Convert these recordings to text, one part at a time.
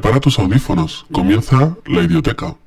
Prepara tus audífonos. Comienza la idioteca.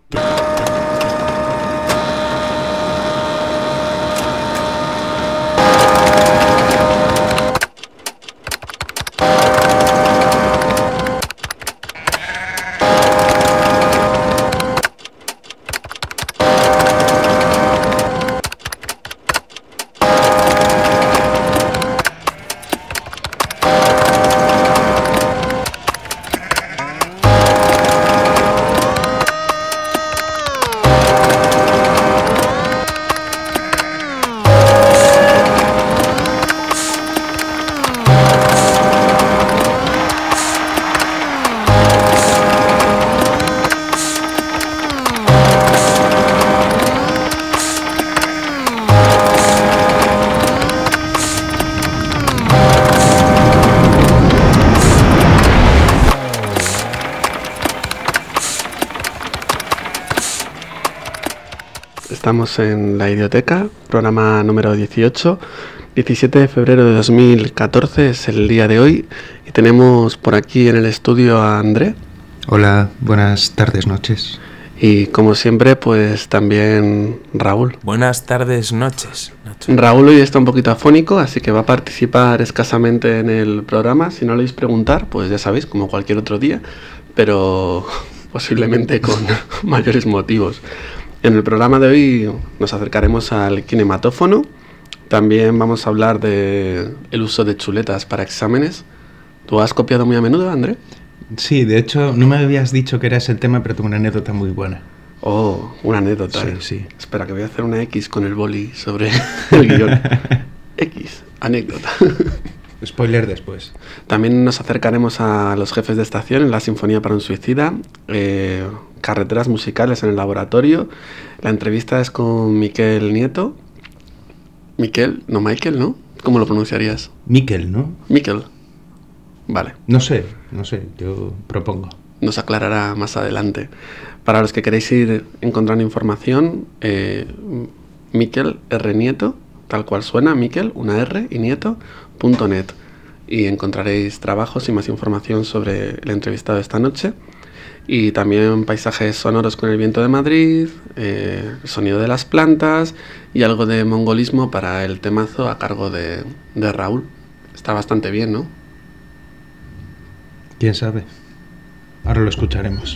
Estamos en La Idioteca, programa número 18, 17 de febrero de 2014 es el día de hoy y tenemos por aquí en el estudio a André. Hola, buenas tardes, noches. Y como siempre, pues también Raúl. Buenas tardes, noches. Raúl hoy está un poquito afónico, así que va a participar escasamente en el programa. Si no le oís preguntar, pues ya sabéis, como cualquier otro día, pero posiblemente con mayores motivos. En el programa de hoy nos acercaremos al kinematófono. También vamos a hablar de el uso de chuletas para exámenes. ¿Tú has copiado muy a menudo, André? Sí, de hecho, no me habías dicho que era ese el tema, pero tengo una anécdota muy buena. Oh, una anécdota. Sí. Espera, que voy a hacer una X con el boli sobre el guión. X, anécdota. Spoiler después. También nos acercaremos a los jefes de estación en la Sinfonía para un Suicida, carreteras musicales en el laboratorio. La entrevista es con Miquel Nieto. Miquel, no Michael, ¿no? ¿Cómo lo pronunciarías? Miquel, ¿no? Miquel. Vale. No sé, yo propongo. Nos aclarará más adelante. Para los que queréis ir encontrando información, Miquel R. Nieto, tal cual suena, Miquel, una R y Nieto.net. Y encontraréis trabajos y más información sobre el entrevistado de esta noche. Y también paisajes sonoros con el viento de Madrid, el sonido de las plantas y algo de mongolismo para el temazo a cargo de Raúl. Está bastante bien, ¿no? ¿Quién sabe? Ahora lo escucharemos.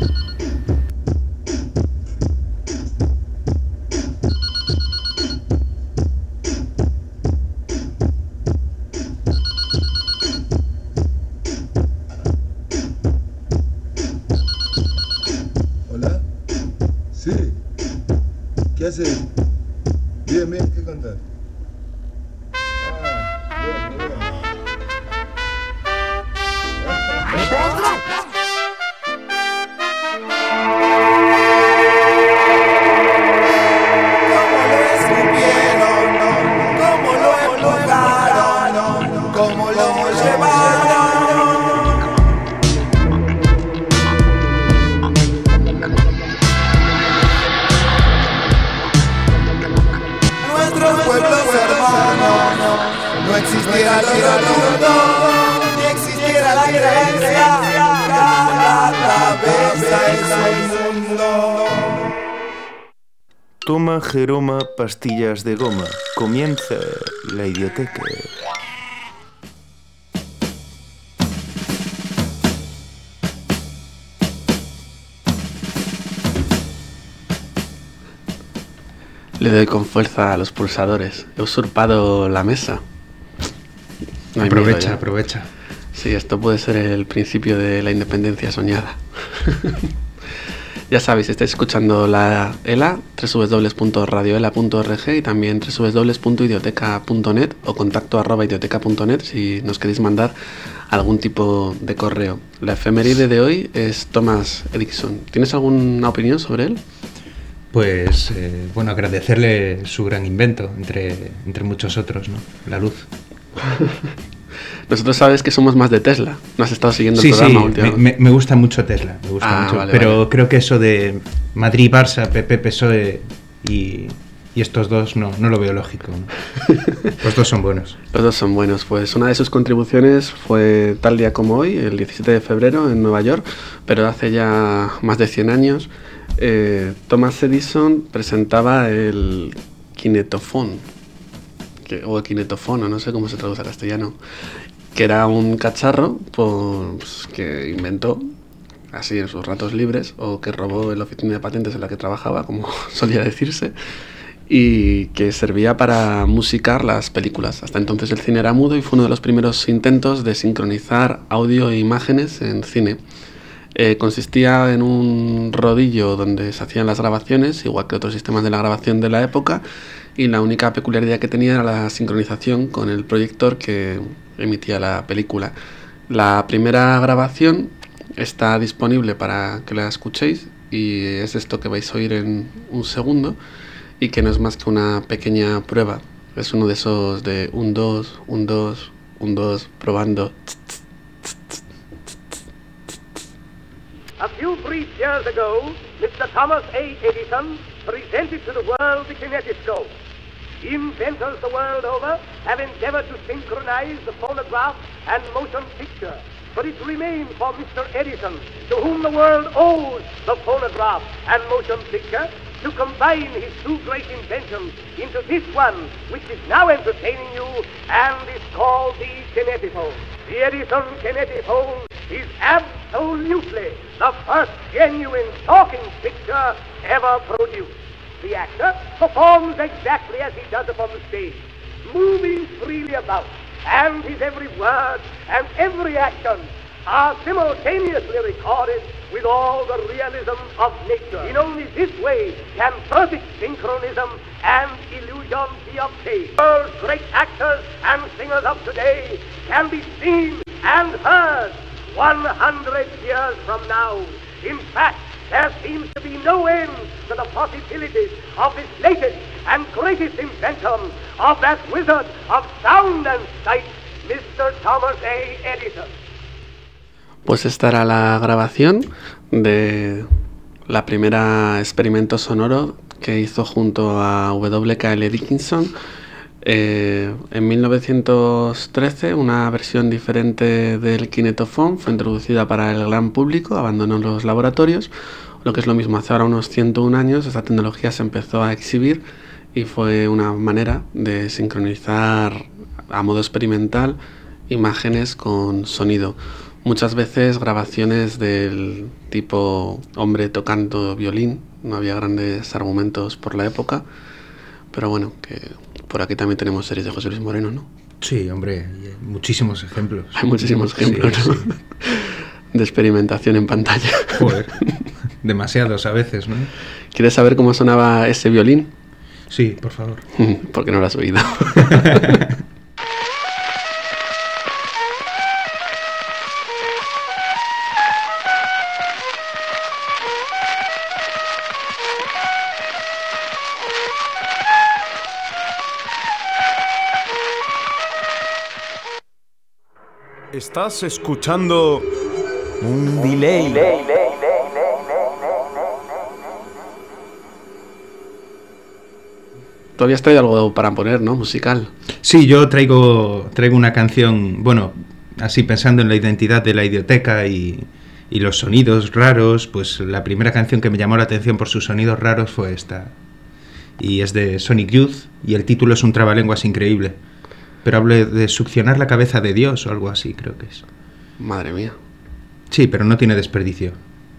¿Hola? Sí. ¿Qué haces? Bien, ¿qué contás? Toma Jeroma pastillas de goma. Comienza la idioteca. Le doy con fuerza a los pulsadores. He usurpado la mesa. No hay miedo, Aprovecha. Sí, esto puede ser el principio de la independencia soñada. Ya sabéis, estáis escuchando la ELA, www.radioela.org y también www.idioteca.net o contacto@idioteca.net si nos queréis mandar algún tipo de correo. La efeméride de hoy es Thomas Edison. ¿Tienes alguna opinión sobre él? Pues, agradecerle su gran invento, entre muchos otros, ¿no? La luz. Nosotros sabes que somos más de Tesla. ¿No has estado siguiendo el programa últimamente? Me gusta mucho Tesla, me gusta mucho. Vale, pero vale. Creo que eso de Madrid, Barça, PP, PSOE y Y estos dos no lo veo lógico, ¿no? Los dos son buenos. Los dos son buenos. Pues una de sus contribuciones fue tal día como hoy, el 17 de febrero en Nueva York, pero hace ya más de 100 años, Thomas Edison presentaba el kinetofón, o el kinetofono, no sé cómo se traduce al castellano, que era un cacharro pues, que inventó así en sus ratos libres, o que robó en la oficina de patentes en la que trabajaba, como solía decirse, y que servía para musicar las películas. Hasta entonces el cine era mudo y fue uno de los primeros intentos de sincronizar audio e imágenes en cine. Consistía en un rodillo donde se hacían las grabaciones, igual que otros sistemas de la grabación de la época, y la única peculiaridad que tenía era la sincronización con el proyector que emitía la película. La primera grabación está disponible para que la escuchéis, y es esto que vais a oír en un segundo, y que no es más que una pequeña prueba. Es uno de esos de 1, 2, 1, 2, 1, 2, probando. A few brief years ago, Mr. Thomas A. Edison presented to the world the kinetoscope. Inventors the world over have endeavored to synchronize the phonograph and motion picture, but it remains for Mr. Edison, to whom the world owes the phonograph and motion picture, to combine his two great inventions into this one, which is now entertaining you and is called the kinetophone. The Edison kinetophone is absolutely the first genuine talking picture ever produced. The actor performs exactly as he does upon the stage, moving freely about, and his every word and every action are simultaneously recorded with all the realism of nature. In only this way can perfect synchronism and illusion be obtained. World's great actors and singers of today can be seen and heard 100 years from now. In fact, there seems to be no end to the possibilities of this latest and greatest invention of that wizard of sound and sight, Mr. Thomas A. Edison. Pues esta era la grabación de la primera experimento sonoro que hizo junto a W.K.L. Dickinson. En 1913 una versión diferente del kinetofón fue introducida para el gran público, abandonó los laboratorios. Lo que es lo mismo, hace ahora unos 101 años esta tecnología se empezó a exhibir y fue una manera de sincronizar a modo experimental imágenes con sonido. Muchas veces grabaciones del tipo hombre tocando violín, no había grandes argumentos por la época, pero bueno, que por aquí también tenemos series de José Luis Moreno, ¿no? Sí, hombre, hay muchísimos ejemplos. Hay muchísimos ejemplos, sí, ¿no? Sí. De experimentación en pantalla. Joder, demasiados a veces, ¿no? ¿Quieres saber cómo sonaba ese violín? Sí, por favor. Porque no lo has oído. Estás escuchando un delay. Tú habías traído algo para poner, ¿no? Musical. Sí, yo traigo una canción, bueno, así pensando en la identidad de la Idioteca y los sonidos raros, pues la primera canción que me llamó la atención por sus sonidos raros fue esta. Y es de Sonic Youth y el título es un trabalenguas increíble. Pero hablo de succionar la cabeza de Dios o algo así, creo que es. Madre mía. Sí, pero no tiene desperdicio.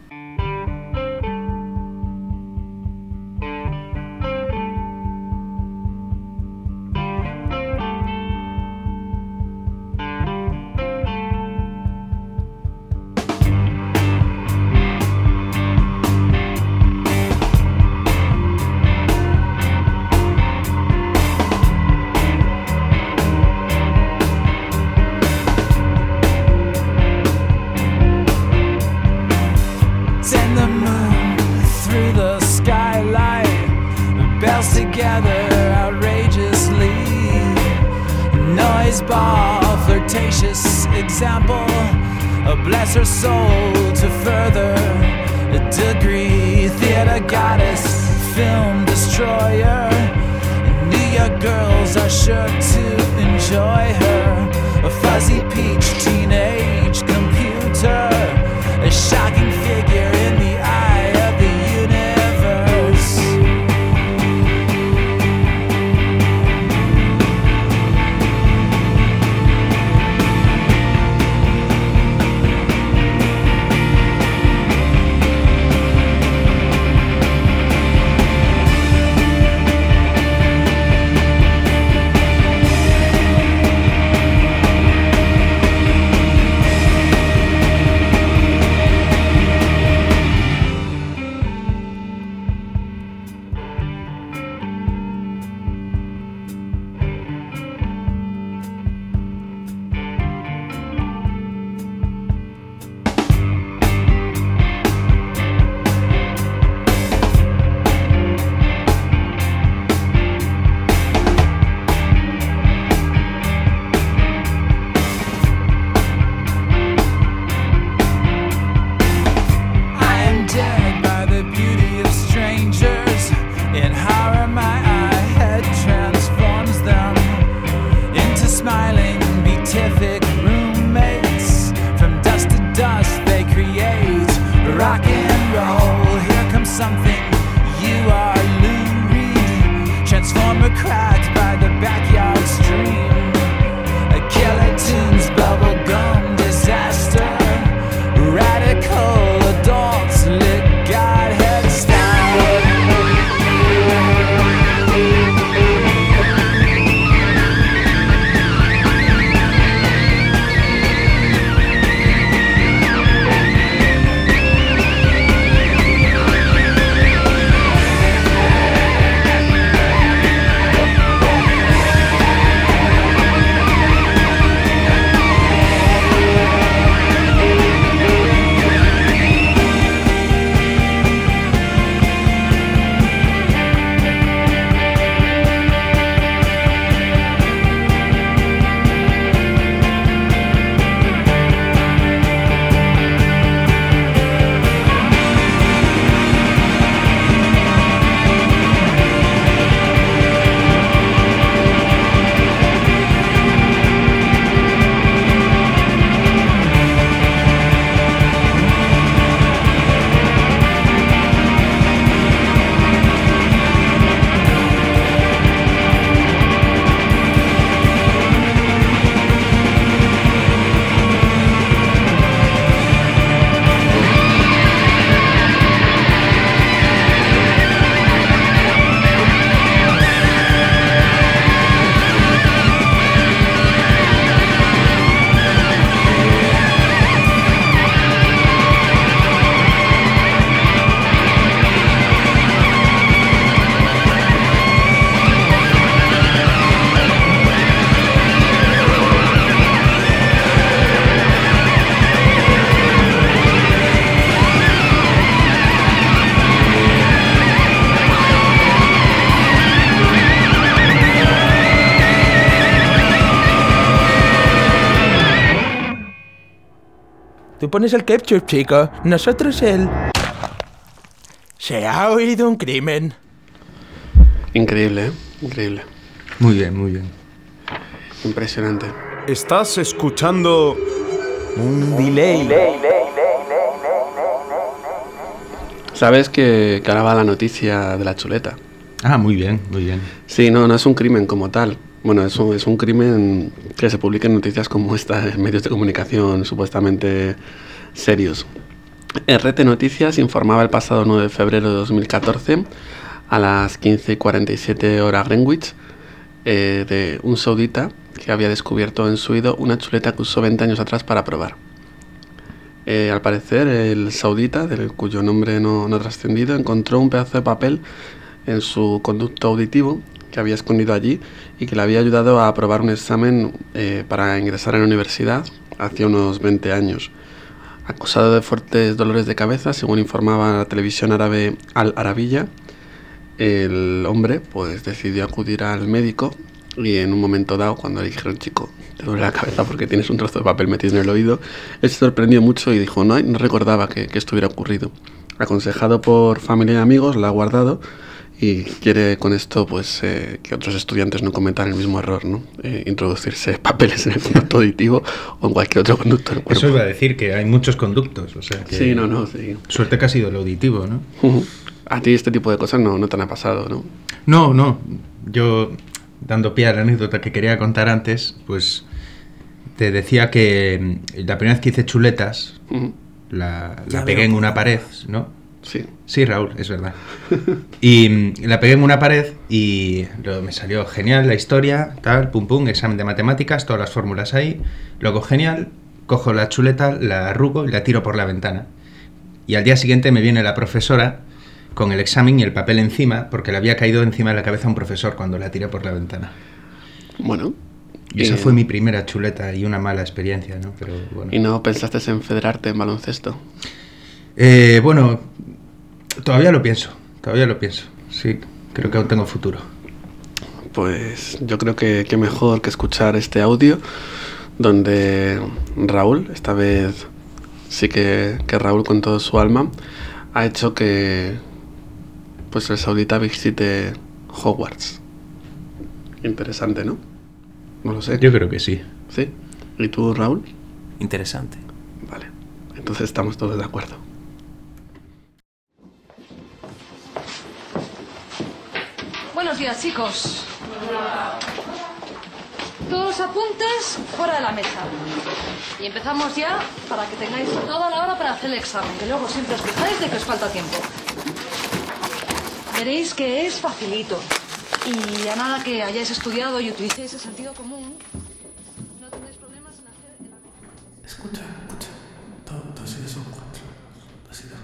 Bless her soul to further a degree. Theater goddess, film destroyer. New York girls are sure to enjoy her. A fuzzy peach teenage computer, a shocking figure in the eye of the universe. Tú pones el ketchup, chico. Nosotros el... Se ha oído un crimen. Increíble, ¿eh? Increíble. Muy bien, muy bien. Impresionante. Estás escuchando Un delay. ¿Sabes que ahora va la noticia de la chuleta? Ah, muy bien, muy bien. Sí, no es un crimen como tal. Bueno, es un crimen que se publica en noticias como esta, en medios de comunicación supuestamente serios. RT Noticias informaba el pasado 9 de febrero de 2014 a las 15:47 hora Greenwich de un saudita que había descubierto en su oído una chuleta que usó 20 años atrás para probar. Al parecer, el saudita, cuyo nombre no ha trascendido, encontró un pedazo de papel en su conducto auditivo que había escondido allí y que le había ayudado a aprobar un examen para ingresar en la universidad hace unos 20 años. Acusado de fuertes dolores de cabeza, según informaba la televisión árabe Al Arabiya, el hombre pues decidió acudir al médico y en un momento dado, cuando le dijeron, chico, te duele la cabeza porque tienes un trozo de papel metido en el oído, él se sorprendió mucho y dijo, no recordaba que esto hubiera ocurrido. Aconsejado por familia y amigos, la ha guardado y quiere con esto pues que otros estudiantes no cometan el mismo error, ¿no? Introducirse papeles en el conducto auditivo o en cualquier otro conducto del cuerpo. Eso iba a decir, que hay muchos conductos, o sea que... Sí, sí. Suerte que ha sido el auditivo, ¿no? A ti este tipo de cosas no te han pasado, ¿no? No. Yo, dando pie a la anécdota que quería contar antes, pues te decía que la primera vez que hice chuletas, la pegué en una pared, ¿no? Sí, Raúl, es verdad. Y la pegué en una pared y me salió genial la historia, tal, pum pum, examen de matemáticas, todas las fórmulas ahí. Luego genial, cojo la chuleta, la arrugo y la tiro por la ventana. Y al día siguiente me viene la profesora con el examen y el papel encima, porque le había caído encima de la cabeza a un profesor cuando la tiré por la ventana. Bueno. Y esa fue mi primera chuleta y una mala experiencia, ¿no? Pero bueno. ¿Y no pensaste en federarte en baloncesto? Bueno, todavía lo pienso. Sí, creo que aún tengo futuro. Pues yo creo que mejor que escuchar este audio donde Raúl, esta vez sí que Raúl con todo su alma, ha hecho que pues el saudita visite Hogwarts. Interesante, ¿no? No lo sé. Yo creo que sí. ¿Sí? ¿Y tú, Raúl? Interesante. Vale, entonces estamos todos de acuerdo. Buenos días, chicos. Todos los apuntes fuera de la mesa. Y empezamos ya para que tengáis toda la hora para hacer el examen, que luego siempre os quejáis de que os falta tiempo. Veréis que es facilito. Y a nada que hayáis estudiado y utilicéis el sentido común, no tendréis problemas en hacer el... Escucha. 2 y 2 son 4. 2 y 2,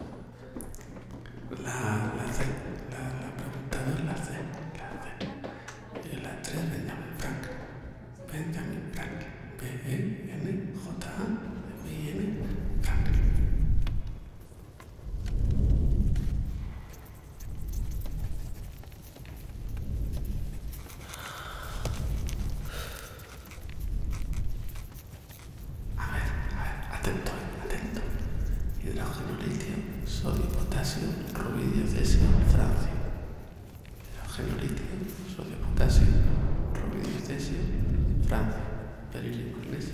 4. La C. La pregunta 2, la C. Y la 3, Benjamin Frank. B-E-N-J-A. B-I-N Frank. Atento. Hidrógeno, litio, sodio, potasio, rubidio, cesio, francio. Hidrógeno, litio, sodio, potasio, rubidio, cesio, francio. Berilio, magnesio,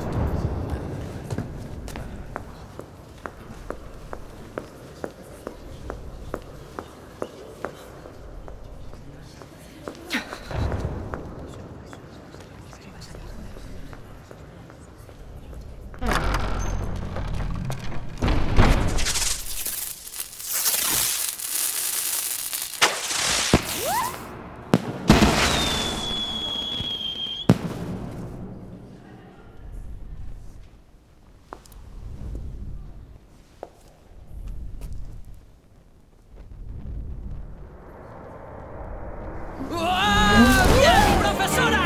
¡Bien, profesora!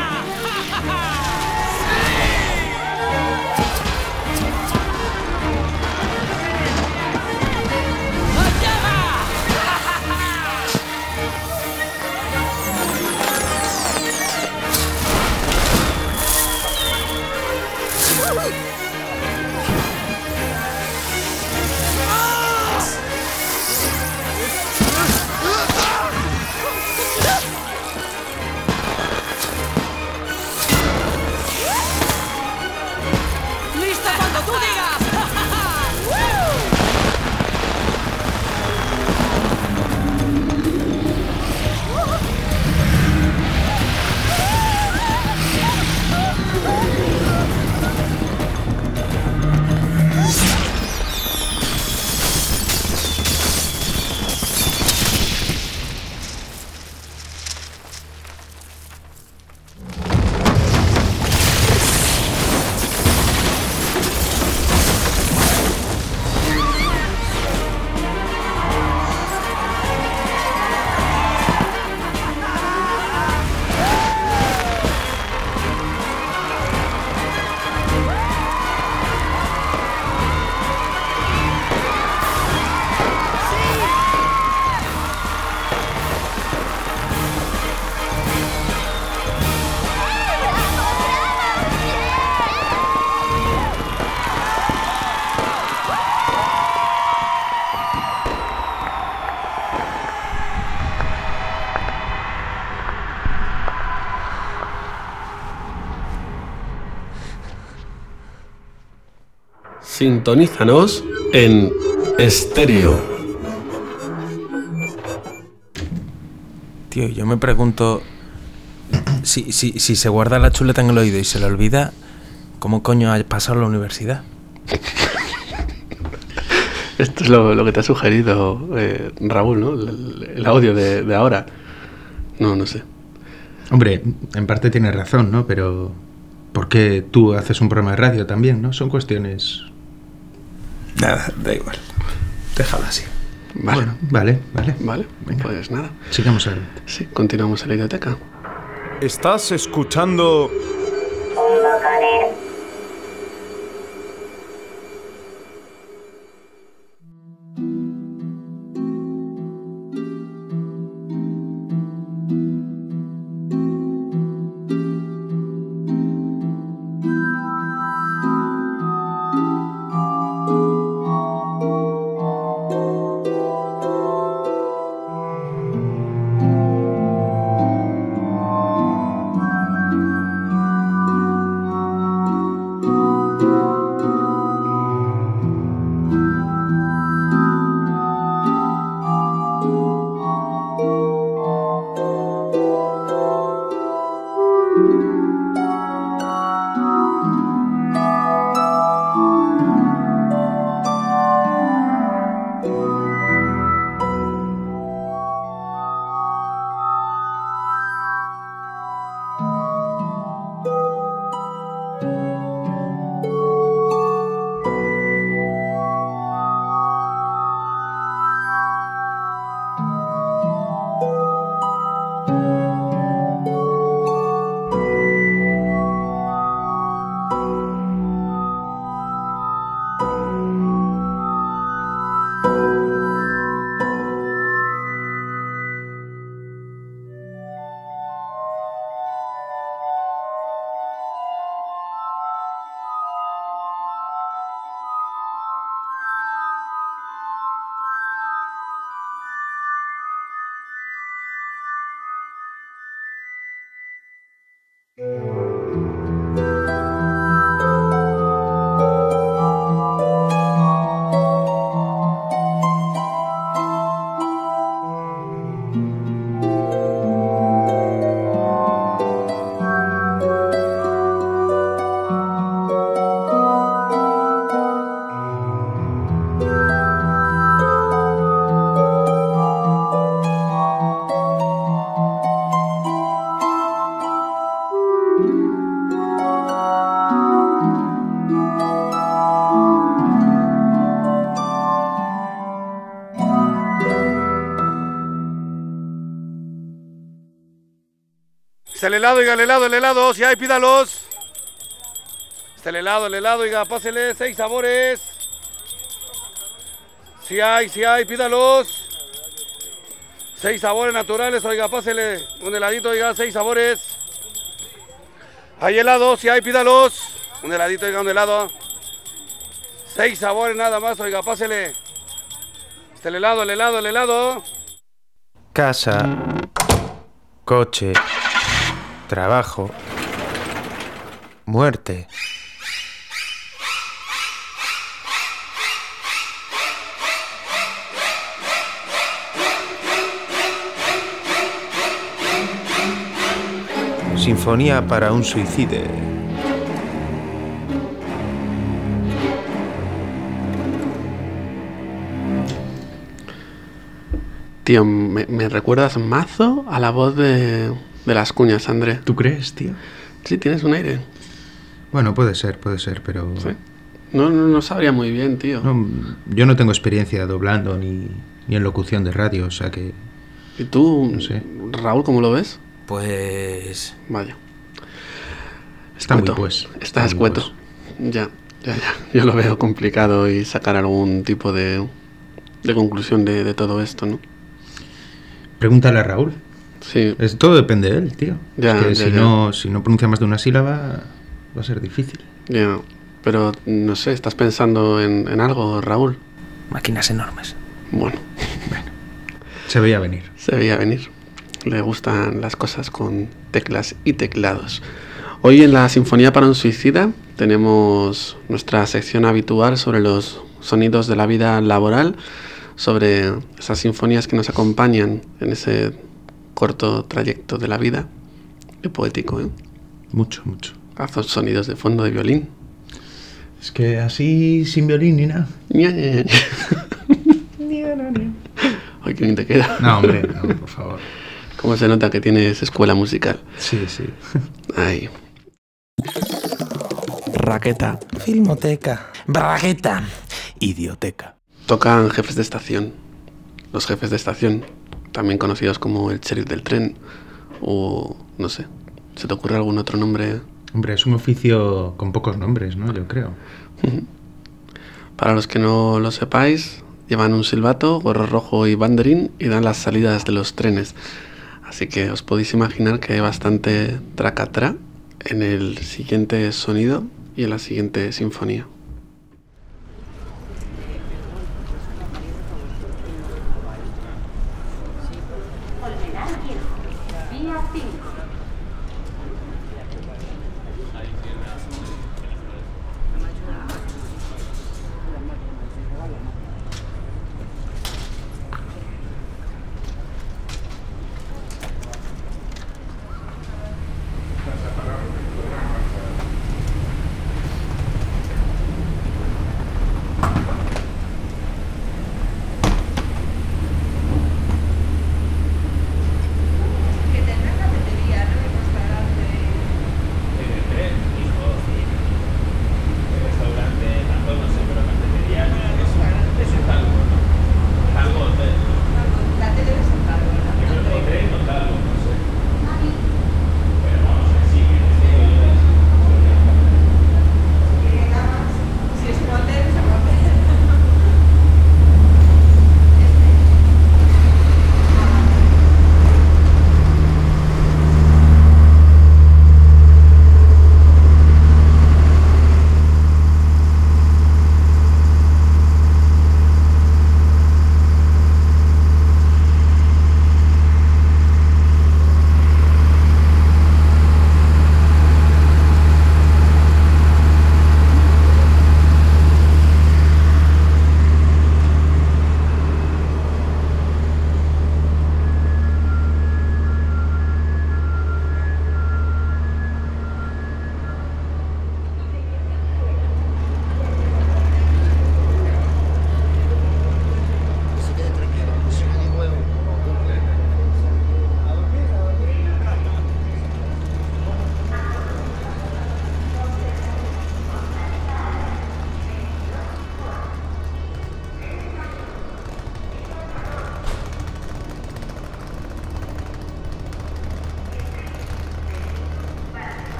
¡Listo cuando tú digas! Sintonízanos en estéreo. Tío, yo me pregunto, si se guarda la chuleta en el oído y se le olvida, ¿cómo coño ha pasado a la universidad? Esto es lo que te ha sugerido Raúl, ¿no? El audio de ahora. No sé. Hombre, en parte tiene razón, ¿no? Pero ¿por qué tú haces un programa de radio también, no? Son cuestiones... Nada, da igual. Déjalo así. Vale. Bueno, vale. Venga. Pues nada. Sigamos adelante. Sí, continuamos en la biblioteca. Estás escuchando... Está el helado, oiga, el helado, si hay, pídalos. Está el helado, oiga, pásele, 6 sabores. Si hay, pídalos. 6 sabores naturales, oiga, pásele. Un heladito, oiga, 6 sabores. Hay helado, si hay, pídalos. Un heladito, oiga, un helado. 6 sabores nada más, oiga, pásele. Está el helado. Casa, coche, trabajo, muerte. Sinfonía para un suicide. Tío, me recuerdas mazo a la voz de Las Cuñas, André. ¿Tú crees, tío? Sí, tienes un aire. Bueno, puede ser, pero... ¿Sí? No sabría muy bien, tío. No, yo no tengo experiencia doblando ni en locución de radio, o sea que... ¿Y tú, no sé. Raúl, cómo lo ves? Pues... Vaya. Está muy pues. Está escueto. Ya. Yo lo veo complicado y sacar algún tipo de conclusión de todo esto, ¿no? Pregúntale a Raúl. Sí. Todo depende de él, tío. Ya, es que si no pronuncia más de una sílaba, va a ser difícil. Ya, pero no sé, ¿estás pensando en algo, Raúl? Máquinas enormes. Bueno. Se veía venir. Le gustan las cosas con teclas y teclados. Hoy en la Sinfonía para un Suicida tenemos nuestra sección habitual sobre los sonidos de la vida laboral, sobre esas sinfonías que nos acompañan en ese corto trayecto de la vida. Qué poético, ¿eh? Mucho, mucho. Haz sonidos de fondo de violín. Es que así sin violín ni nada. Ay, qué bien te queda. No, hombre, no, por favor. ¿Cómo se nota que tienes escuela musical? Sí, sí. Ay. Raqueta. Filmoteca. Bragueta. Idioteca. Tocan jefes de estación. Los jefes de estación, también conocidos como el sheriff del tren, o no sé, ¿se te ocurre algún otro nombre? Hombre, es un oficio con pocos nombres, ¿no? Yo creo. Para los que no lo sepáis, llevan un silbato, gorro rojo y banderín y dan las salidas de los trenes. Así que os podéis imaginar que hay bastante tracatrá en el siguiente sonido y en la siguiente sinfonía.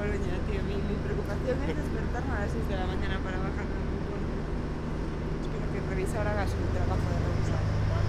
Coruña, tío. Mi preocupación es despertarme a las 6 de la mañana para bajar a Coruña. Espero que el revisor haga su trabajo de revisar.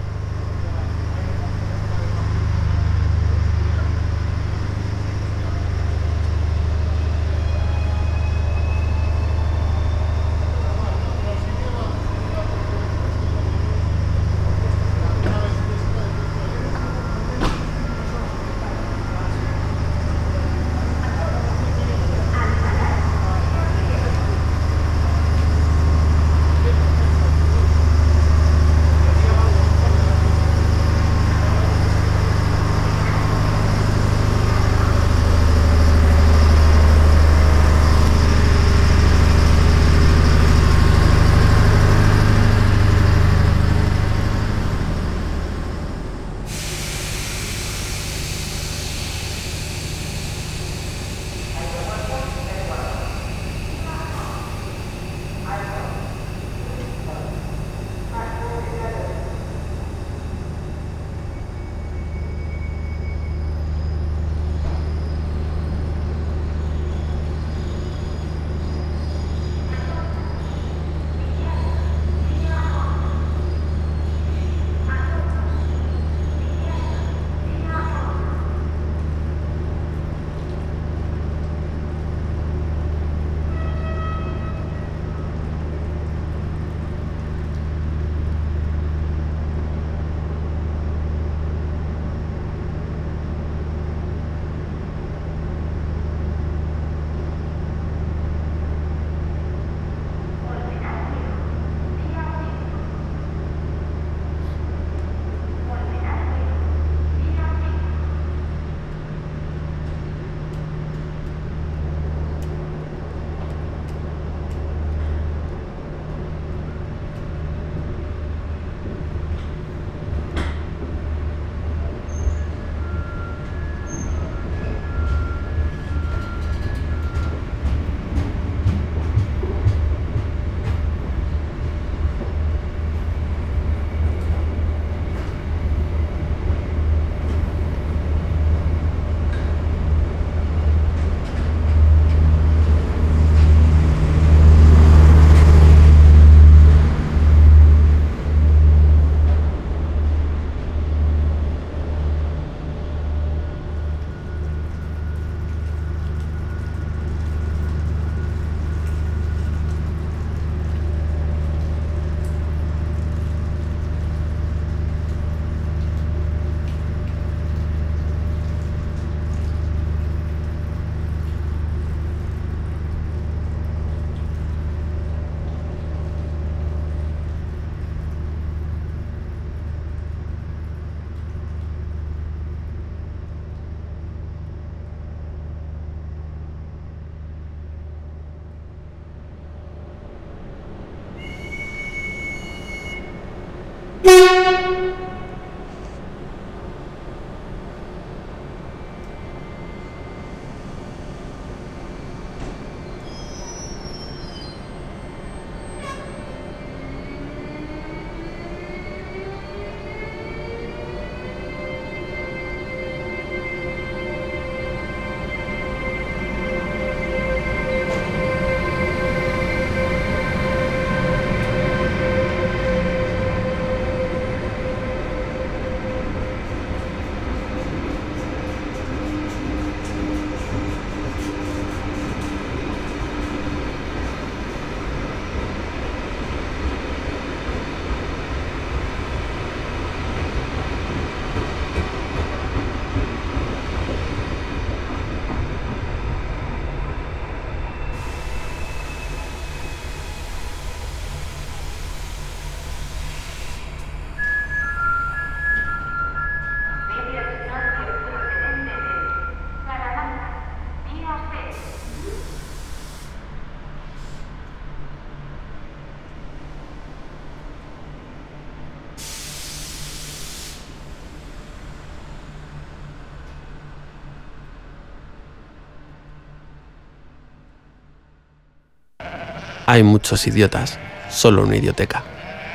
Hay muchos idiotas, solo una idioteca.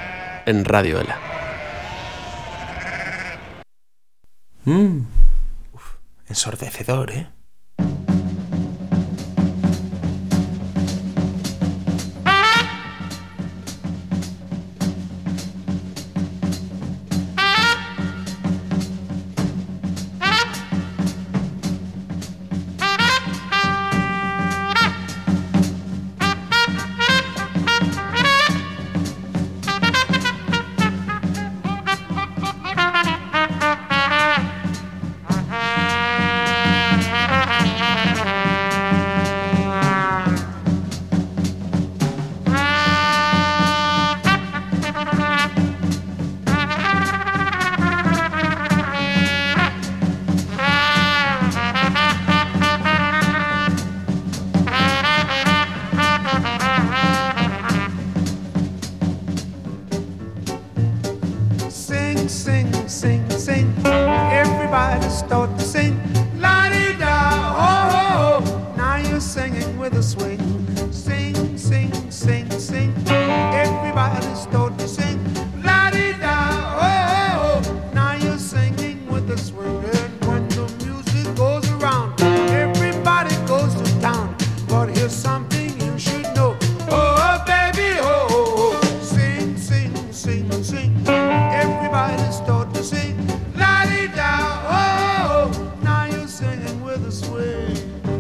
En Radio Ela. Ensordecedor, ¿eh? singing with a swing. Sing, sing, sing, sing. Everybody start to sing. La-di-da, oh, oh. Now you're singing with a swing. And when the music goes around, everybody goes to town. But here's something you should know. Oh, baby, oh, oh, oh. Sing, sing, sing, sing. Everybody start to sing. La-di-da, oh, oh. Now you're singing with a swing.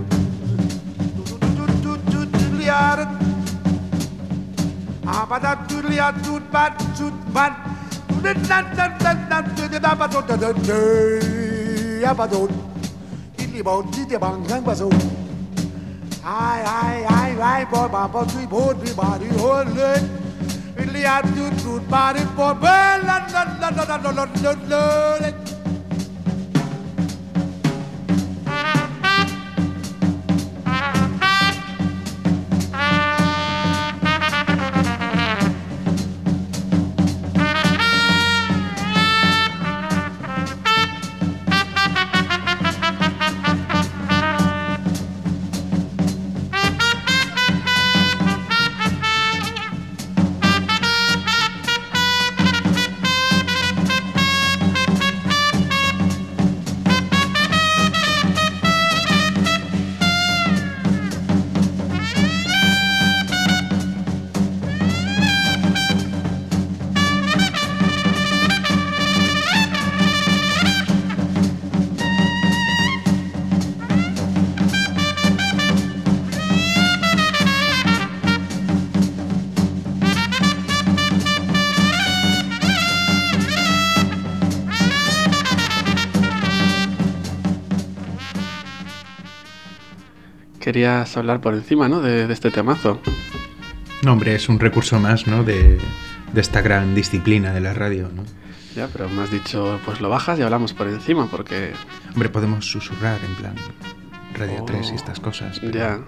Querías hablar por encima, ¿no? De este temazo. No, hombre, es un recurso más, ¿no? De esta gran disciplina de la radio, ¿no? Ya, pero me has dicho, pues lo bajas y hablamos por encima, porque... Hombre, podemos susurrar en plan Radio 3 y estas cosas. Pero... Ya.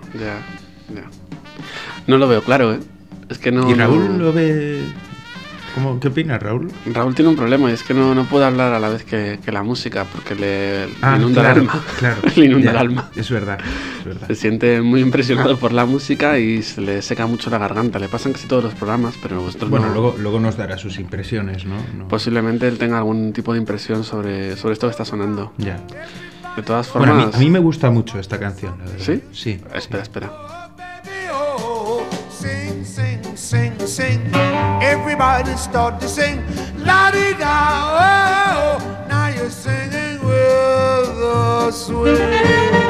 No lo veo claro, ¿eh? Es que no... ¿Y Raúl lo ve...? ¿Qué opina Raúl? Raúl tiene un problema y es que no puede hablar a la vez que la música porque le inunda claro, el alma. Claro, le inunda el alma. Es verdad. Se siente muy impresionado por la música y se le seca mucho la garganta. Le pasan casi todos los programas, pero vosotros bueno, no. Luego nos dará sus impresiones, ¿no? Posiblemente él tenga algún tipo de impresión sobre esto que está sonando. Ya. De todas formas... Bueno, a mí me gusta mucho esta canción, la verdad. ¿Sí? Sí. Espera. Sing, sing, sing, sing. Everybody start to sing. La-di-da, oh, oh. Now you're singing with a swing.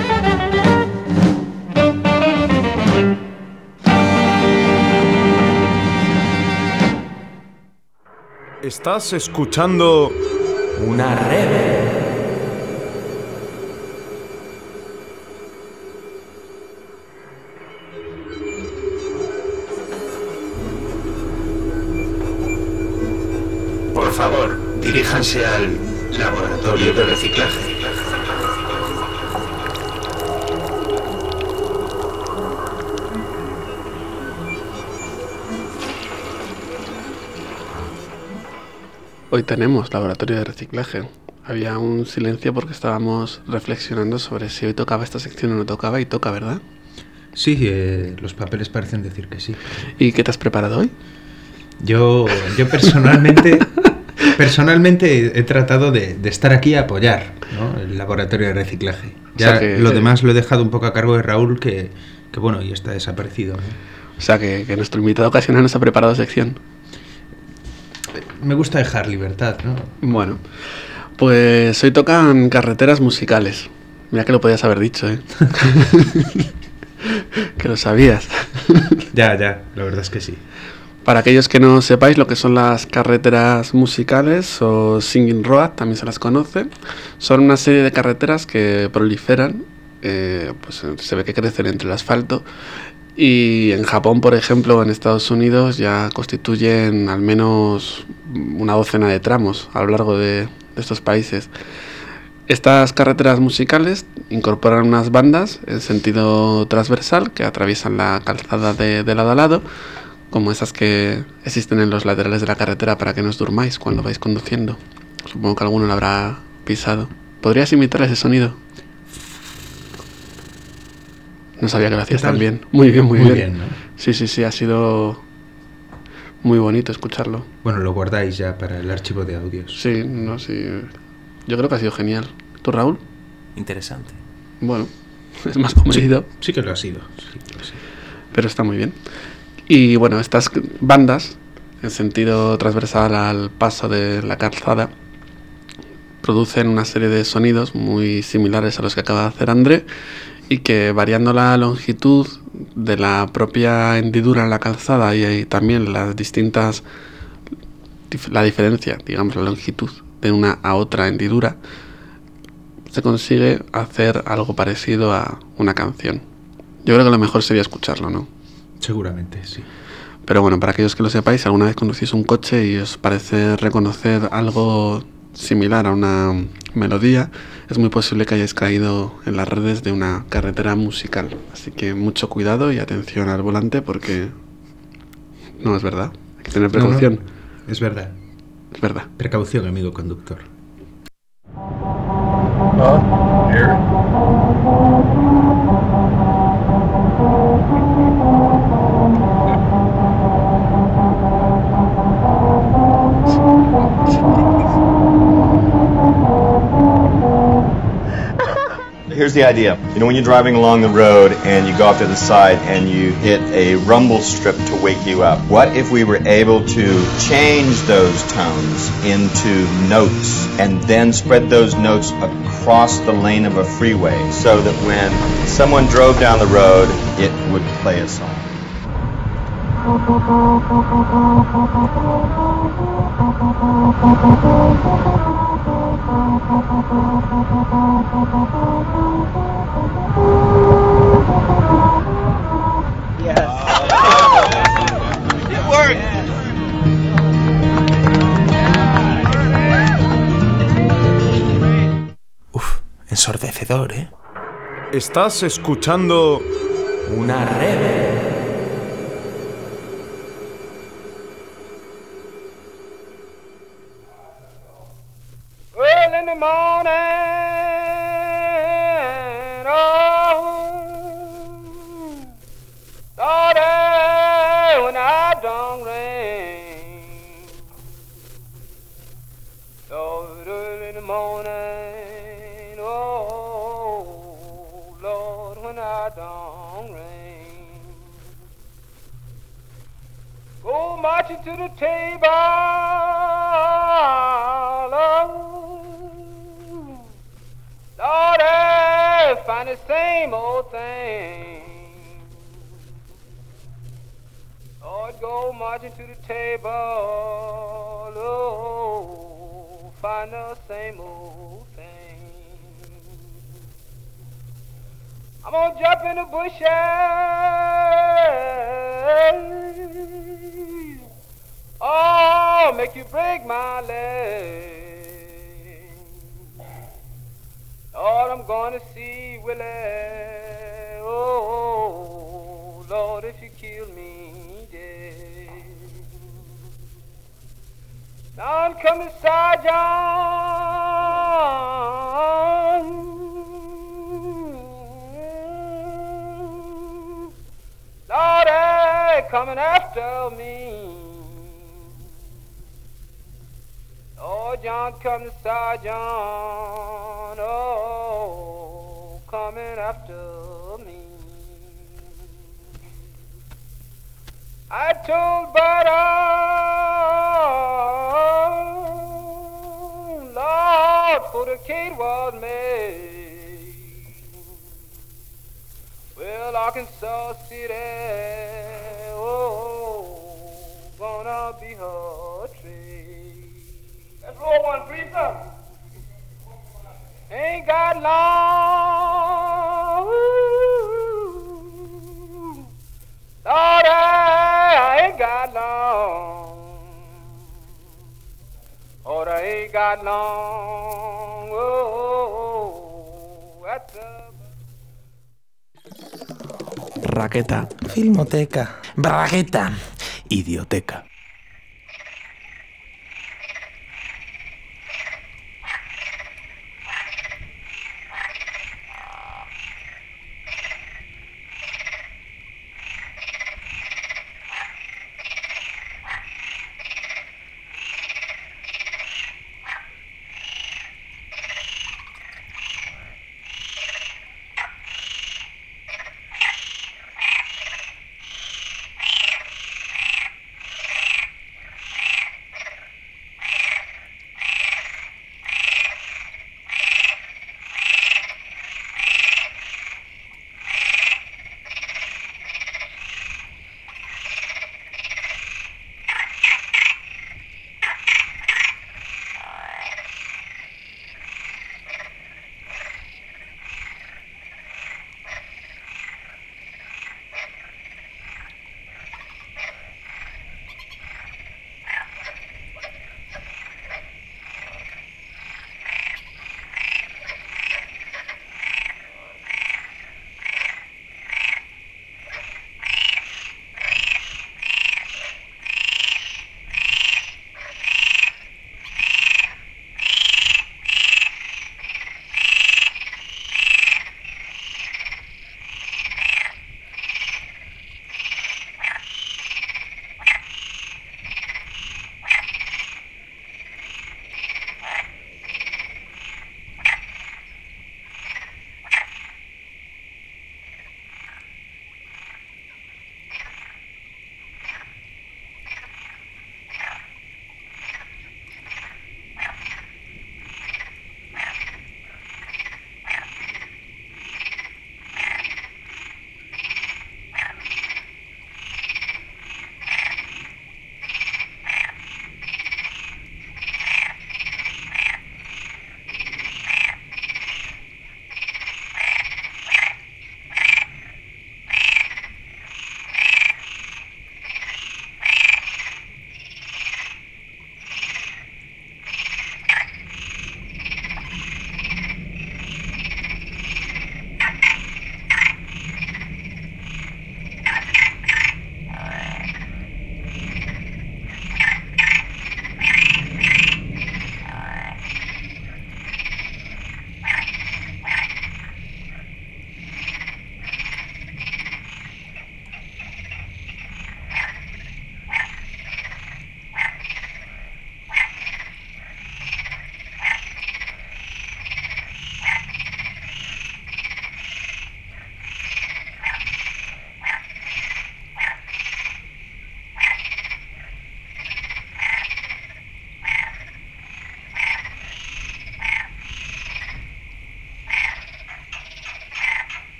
Estás escuchando Una Red. Por favor, diríjanse al laboratorio de reciclaje. Hoy tenemos laboratorio de reciclaje. Había un silencio porque estábamos reflexionando sobre si hoy tocaba esta sección o no tocaba, y toca, ¿verdad? Sí, los papeles parecen decir que sí. ¿Y qué te has preparado hoy? Yo personalmente he tratado de estar aquí a apoyar, ¿no? El laboratorio de reciclaje. Ya, o sea que, lo demás lo he dejado un poco a cargo de Raúl, que bueno, y está desaparecido, ¿no? O sea que nuestro invitado ocasional nos ha preparado sección. Me gusta dejar libertad, ¿no? Bueno, pues hoy tocan carreteras musicales. Mira que lo podías haber dicho, ¿eh? Que lo sabías. Ya, la verdad es que sí. Para aquellos que no sepáis lo que son las carreteras musicales, o singing road, también se las conoce, son una serie de carreteras que proliferan, pues se ve que crecen entre el asfalto, y en Japón, por ejemplo, en Estados Unidos ya constituyen al menos una docena de tramos a lo largo de estos países. Estas carreteras musicales incorporan unas bandas en sentido transversal que atraviesan la calzada de lado a lado, como esas que existen en los laterales de la carretera para que no os durmáis cuando vais conduciendo. Supongo que alguno lo habrá pisado. ¿Podrías imitar ese sonido? No sabía que lo hacías ¿Qué tal? tan bien. Muy bien, muy Muy bien. bien, ¿no? Sí, ha sido muy bonito escucharlo. Bueno, lo guardáis ya para el archivo de audios. Sí, no, sí. Yo creo que ha sido genial. ¿Tú, Raúl? Interesante. Bueno, es más comedido. Sí que lo ha sido. Pero está muy bien. Y bueno, estas bandas, en sentido transversal al paso de la calzada, producen una serie de sonidos muy similares a los que acaba de hacer André, y que variando la longitud de la propia hendidura en la calzada y también las distintas, la diferencia, digamos, la longitud de una a otra hendidura, se consigue hacer algo parecido a una canción. Yo creo que lo mejor sería escucharlo, ¿no? Seguramente, sí. Pero bueno, para aquellos que lo sepáis, si alguna vez conducís un coche y os parece reconocer algo similar a una melodía, es muy posible que hayáis caído en las redes de una carretera musical. Así que mucho cuidado y atención al volante, porque no es verdad. Hay que tener precaución. No, es verdad. Es verdad. Precaución, amigo conductor. Here's the idea. You know, when you're driving along the road and you go off to the side and you hit a rumble strip to wake you up, what if we were able to change those tones into notes and then spread those notes across the lane of a freeway so that when someone drove down the road, it would play a song? It worked. Uf, ensordecedor, ¿eh? Estás escuchando Una red. Well, in the morning, oh, Lordy, when I don't rain, Lord, early in the morning, oh, Lord, when I don't rain, go marching to the table, Lord, I find the same old thing. Lord, go marching to the table, oh, find the same old thing. I'm gonna jump in the bushes, oh, make you break my leg. Lord, I'm going to see Willie. Oh, Lord, if you kill me dead. Now I'm coming, Sergeant. Lord, they're coming after me. Oh, John, come to Sergeant, oh, coming after me. I told Butter, Lord, for the kid was made. Well, Arkansas City, oh, gonna be her trade. Let's roll one, please, sir. Ain't got long. Lord, I ain't got long. Lord, I ain't got long. Oh, that's Raqueta. Filmoteca. Bragueta. Idioteca.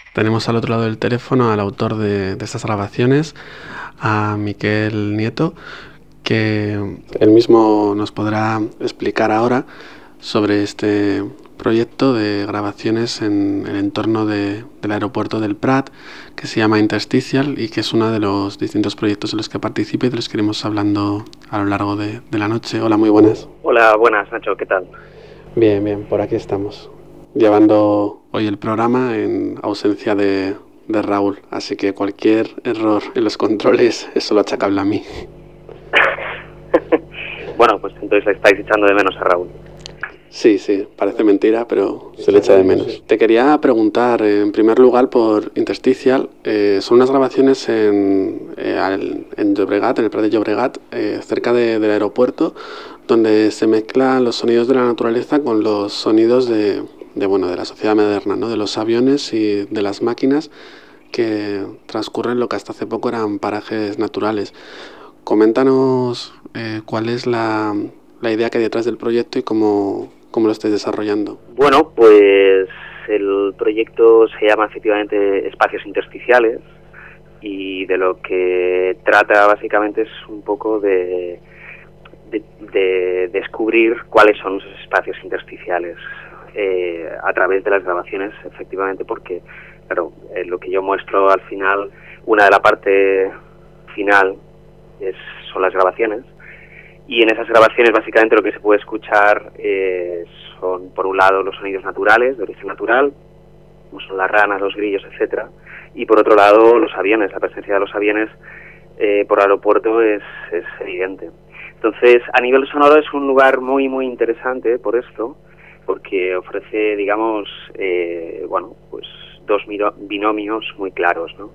Tenemos al otro lado del teléfono al autor de estas grabaciones, a Miquel Nieto, que él mismo nos podrá explicar ahora sobre este proyecto de grabaciones en el entorno del aeropuerto del Prat, que se llama Interstitial y que es uno de los distintos proyectos en los que participa y de los que iremos hablando a lo largo de la noche. Hola, muy buenas. Hola, buenas, Nacho, ¿qué tal? Bien, bien, por aquí estamos, llevando hoy el programa en ausencia de Raúl, así que cualquier error en los controles es solo achacable a mí. Bueno, pues entonces le estáis echando de menos a Raúl. Sí, parece mentira, pero se le echa de menos. Te quería preguntar, en primer lugar, por Interstitial. Son unas grabaciones en Llobregat, en el Prat de Llobregat, cerca del aeropuerto, donde se mezclan los sonidos de la naturaleza con los sonidos de la sociedad moderna, ¿no? De los aviones y de las máquinas que transcurren lo que hasta hace poco eran parajes naturales. Coméntanos cuál es la idea que hay detrás del proyecto y cómo lo estáis desarrollando. Bueno, pues el proyecto se llama efectivamente Espacios Intersticiales y de lo que trata básicamente es un poco de descubrir cuáles son esos espacios intersticiales a través de las grabaciones, efectivamente, porque claro, lo que yo muestro al final, una de la parte final son las grabaciones. Y en esas grabaciones básicamente lo que se puede escuchar son por un lado los sonidos naturales, de origen natural, como son las ranas, los grillos, etcétera, y por otro lado los aviones. La presencia de los aviones por aeropuerto es evidente. Entonces, a nivel sonoro es un lugar muy muy interesante por esto, porque ofrece, digamos, pues dos binomios muy claros, ¿no?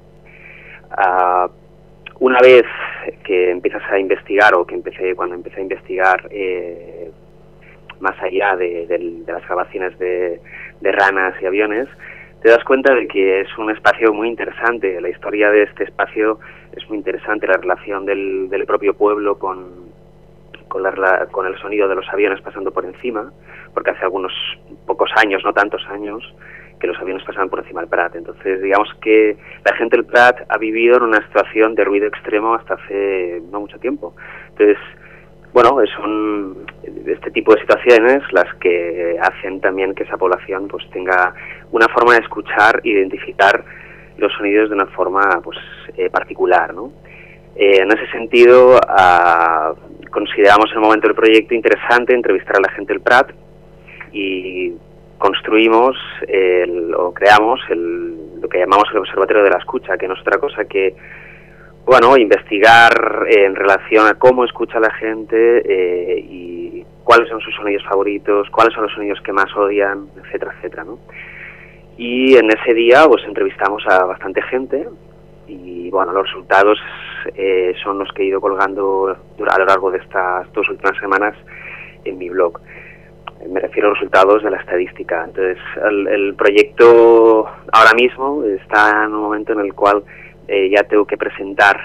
Una vez que empiezas a investigar, o cuando empecé a investigar más allá de las grabaciones de ranas y aviones, te das cuenta de que es un espacio muy interesante. La historia de este espacio es muy interesante, la relación del propio pueblo con el sonido de los aviones pasando por encima, porque hace algunos pocos años, no tantos años, que los aviones pasaban por encima del Prat. Entonces, digamos que la gente del Prat ha vivido en una situación de ruido extremo hasta hace no mucho tiempo. Entonces, bueno, son este tipo de situaciones las que hacen también que esa población pues tenga una forma de escuchar e identificar los sonidos de una forma pues particular, ¿no? En ese sentido, consideramos en el momento del proyecto interesante entrevistar a la gente del Prat y construimos creamos lo que llamamos el Observatorio de la Escucha, que no es otra cosa que investigar en relación a cómo escucha la gente y cuáles son sus sonidos favoritos, cuáles son los sonidos que más odian, etcétera, etcétera, ¿no? Y en ese día pues entrevistamos a bastante gente y los resultados son los que he ido colgando a lo largo de estas 2 últimas semanas en mi blog. Me refiero a los resultados de la estadística. Entonces, el proyecto ahora mismo está en un momento en el cual ya tengo que presentar,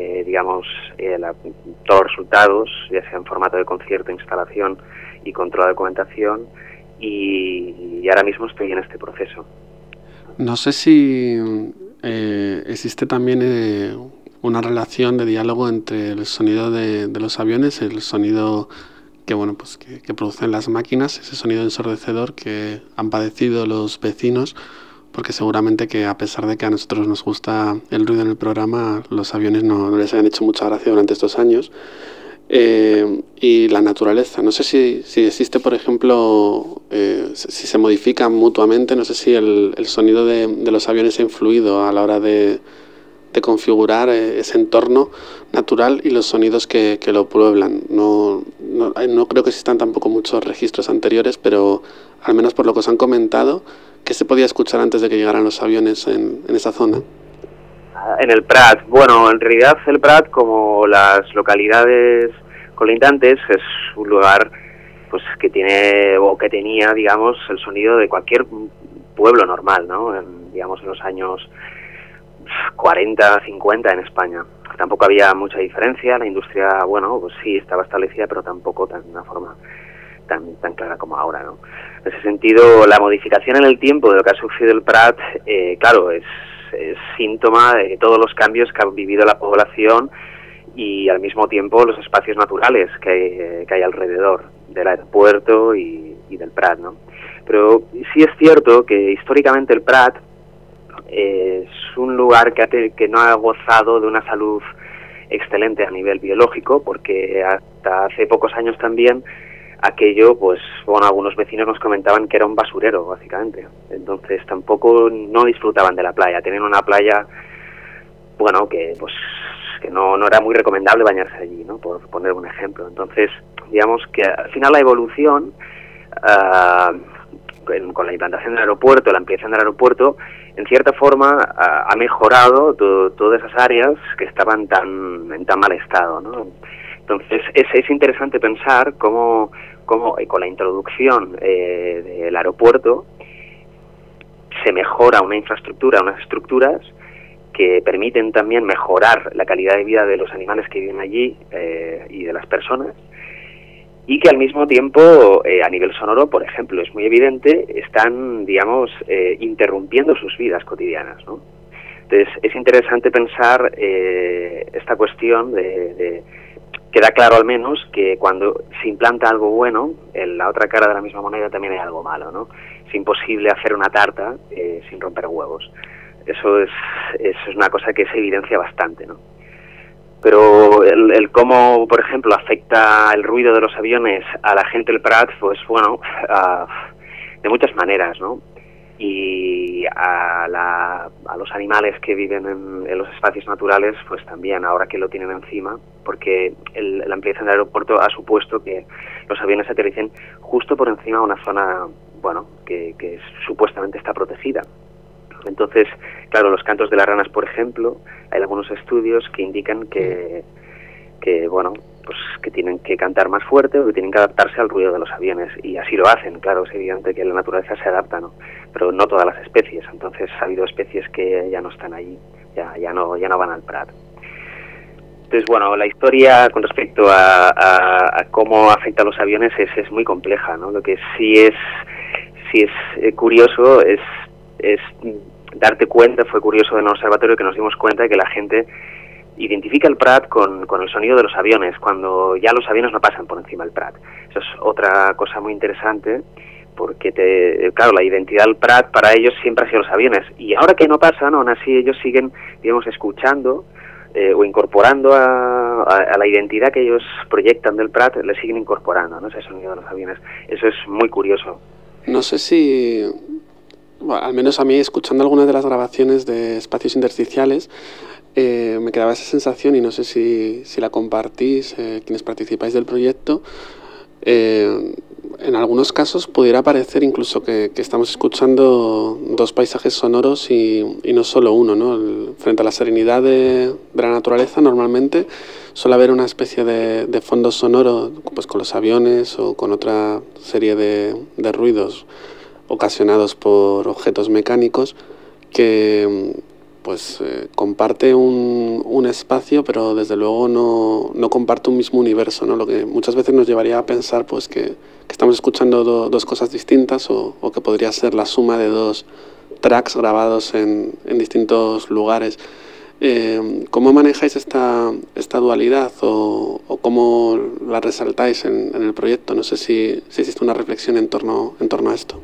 todos los resultados, ya sea en formato de concierto, instalación y control de documentación, y ahora mismo estoy en este proceso. No sé si existe también una relación de diálogo entre el sonido de los aviones, el sonido que producen las máquinas, ese sonido ensordecedor que han padecido los vecinos, porque seguramente que a pesar de que a nosotros nos gusta el ruido en el programa, los aviones no les han hecho mucha gracia durante estos años. Y la naturaleza, no sé si existe, por ejemplo, si se modifican mutuamente, no sé si el sonido de los aviones ha influido a la hora de configurar ese entorno natural y los sonidos que lo pueblan. No creo que existan tampoco muchos registros anteriores, pero al menos por lo que os han comentado, ¿qué se podía escuchar antes de que llegaran los aviones en esa zona? En el Prat, en realidad el Prat, como las localidades colindantes, es un lugar pues que tiene o que tenía, digamos, el sonido de cualquier pueblo normal, ¿no? En los años 40, 50 en España. Tampoco había mucha diferencia, la industria, pues sí, estaba establecida, pero tampoco de una forma tan clara como ahora, ¿no? En ese sentido, la modificación en el tiempo de lo que ha sufrido el Prat, claro, es síntoma de todos los cambios que ha vivido la población y al mismo tiempo los espacios naturales que hay alrededor del aeropuerto y del Prat, ¿no? Pero sí es cierto que históricamente el Prat es un lugar que no ha gozado de una salud excelente a nivel biológico, porque hasta hace pocos años también aquello, pues bueno, algunos vecinos nos comentaban que era un basurero, básicamente. Entonces tampoco no disfrutaban de la playa. Tenían una playa, bueno, que pues que no era muy recomendable bañarse allí, ¿no? Por poner un ejemplo. Entonces, digamos que al final la evolución, con la implantación del aeropuerto, la ampliación del aeropuerto, en cierta forma ha mejorado todas esas áreas que estaban en tan mal estado, ¿no? Entonces es interesante pensar cómo con la introducción del aeropuerto se mejora una infraestructura, unas estructuras que permiten también mejorar la calidad de vida de los animales que viven allí y de las personas, y que al mismo tiempo, a nivel sonoro, por ejemplo, es muy evidente, están, digamos, interrumpiendo sus vidas cotidianas, ¿no? Entonces, es interesante pensar esta cuestión queda claro al menos que cuando se implanta algo bueno, en la otra cara de la misma moneda también hay algo malo, ¿no? Es imposible hacer una tarta sin romper huevos. Eso es una cosa que se evidencia bastante, ¿no? Pero el cómo, por ejemplo, afecta el ruido de los aviones a la gente del Prat, pues bueno, de muchas maneras, ¿no? Y a los animales que viven en los espacios naturales, pues también, ahora que lo tienen encima, porque la ampliación del aeropuerto ha supuesto que los aviones aterricen justo por encima de una zona, bueno, que supuestamente está protegida. Entonces, claro, los cantos de las ranas, por ejemplo, hay algunos estudios que indican que bueno, pues que tienen que cantar más fuerte o que tienen que adaptarse al ruido de los aviones, y así lo hacen. Claro, es evidente que la naturaleza se adapta, ¿no? Pero no todas las especies. Entonces ha habido especies que ya no están allí, ya no van al Prat. Entonces, bueno, la historia con respecto a cómo afecta a los aviones es muy compleja, ¿no? Lo que sí es curioso es darte cuenta, fue curioso en el observatorio que nos dimos cuenta de que la gente identifica el Prat con el sonido de los aviones, cuando ya los aviones no pasan por encima del Prat. Eso es otra cosa muy interesante, porque claro, la identidad del Prat para ellos siempre ha sido los aviones, y ahora que no pasan, aún así ellos siguen, digamos, escuchando o incorporando a la identidad que ellos proyectan del Prat, le siguen incorporando, ¿no? Ese sonido de los aviones. Eso es muy curioso. No sé si, bueno, al menos a mí, escuchando algunas de las grabaciones de espacios intersticiales, me quedaba esa sensación, y no sé si la compartís, quienes participáis del proyecto. En algunos casos pudiera parecer incluso que estamos escuchando dos paisajes sonoros y no solo uno, ¿no? Frente a la serenidad de la naturaleza, normalmente suele haber una especie de fondo sonoro, pues con los aviones o con otra serie de ruidos ocasionados por objetos mecánicos que pues comparte un espacio, pero desde luego no comparte un mismo universo, ¿no? Lo que muchas veces nos llevaría a pensar pues que estamos escuchando dos cosas distintas, o que podría ser la suma de dos tracks grabados en distintos lugares. ¿Cómo manejáis esta dualidad o cómo la resaltáis en el proyecto? No sé si existe una reflexión en torno a esto.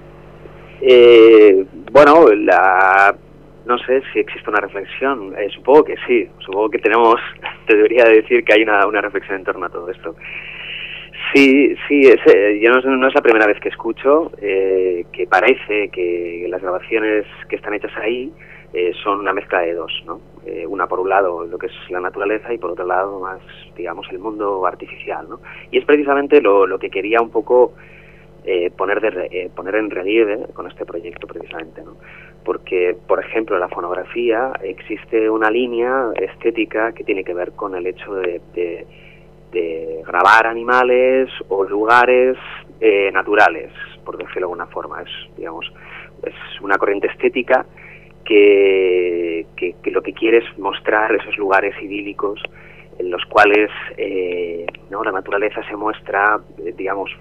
Bueno, no sé si existe una reflexión. Supongo que sí. Supongo que te debería decir que hay una reflexión en torno a todo esto. Sí, yo no es la primera vez que escucho que parece que las grabaciones que están hechas ahí son una mezcla de dos, ¿no? Una por un lado lo que es la naturaleza y por otro lado más, digamos, el mundo artificial, ¿no? Y es precisamente lo que quería un poco poner en relieve con este proyecto, precisamente, ¿no? Porque, por ejemplo, en la fonografía existe una línea estética que tiene que ver con el hecho de grabar animales o lugares naturales, por decirlo de alguna forma. Es una corriente estética que lo que quiere es mostrar esos lugares idílicos en los cuales la naturaleza se muestra, digamos,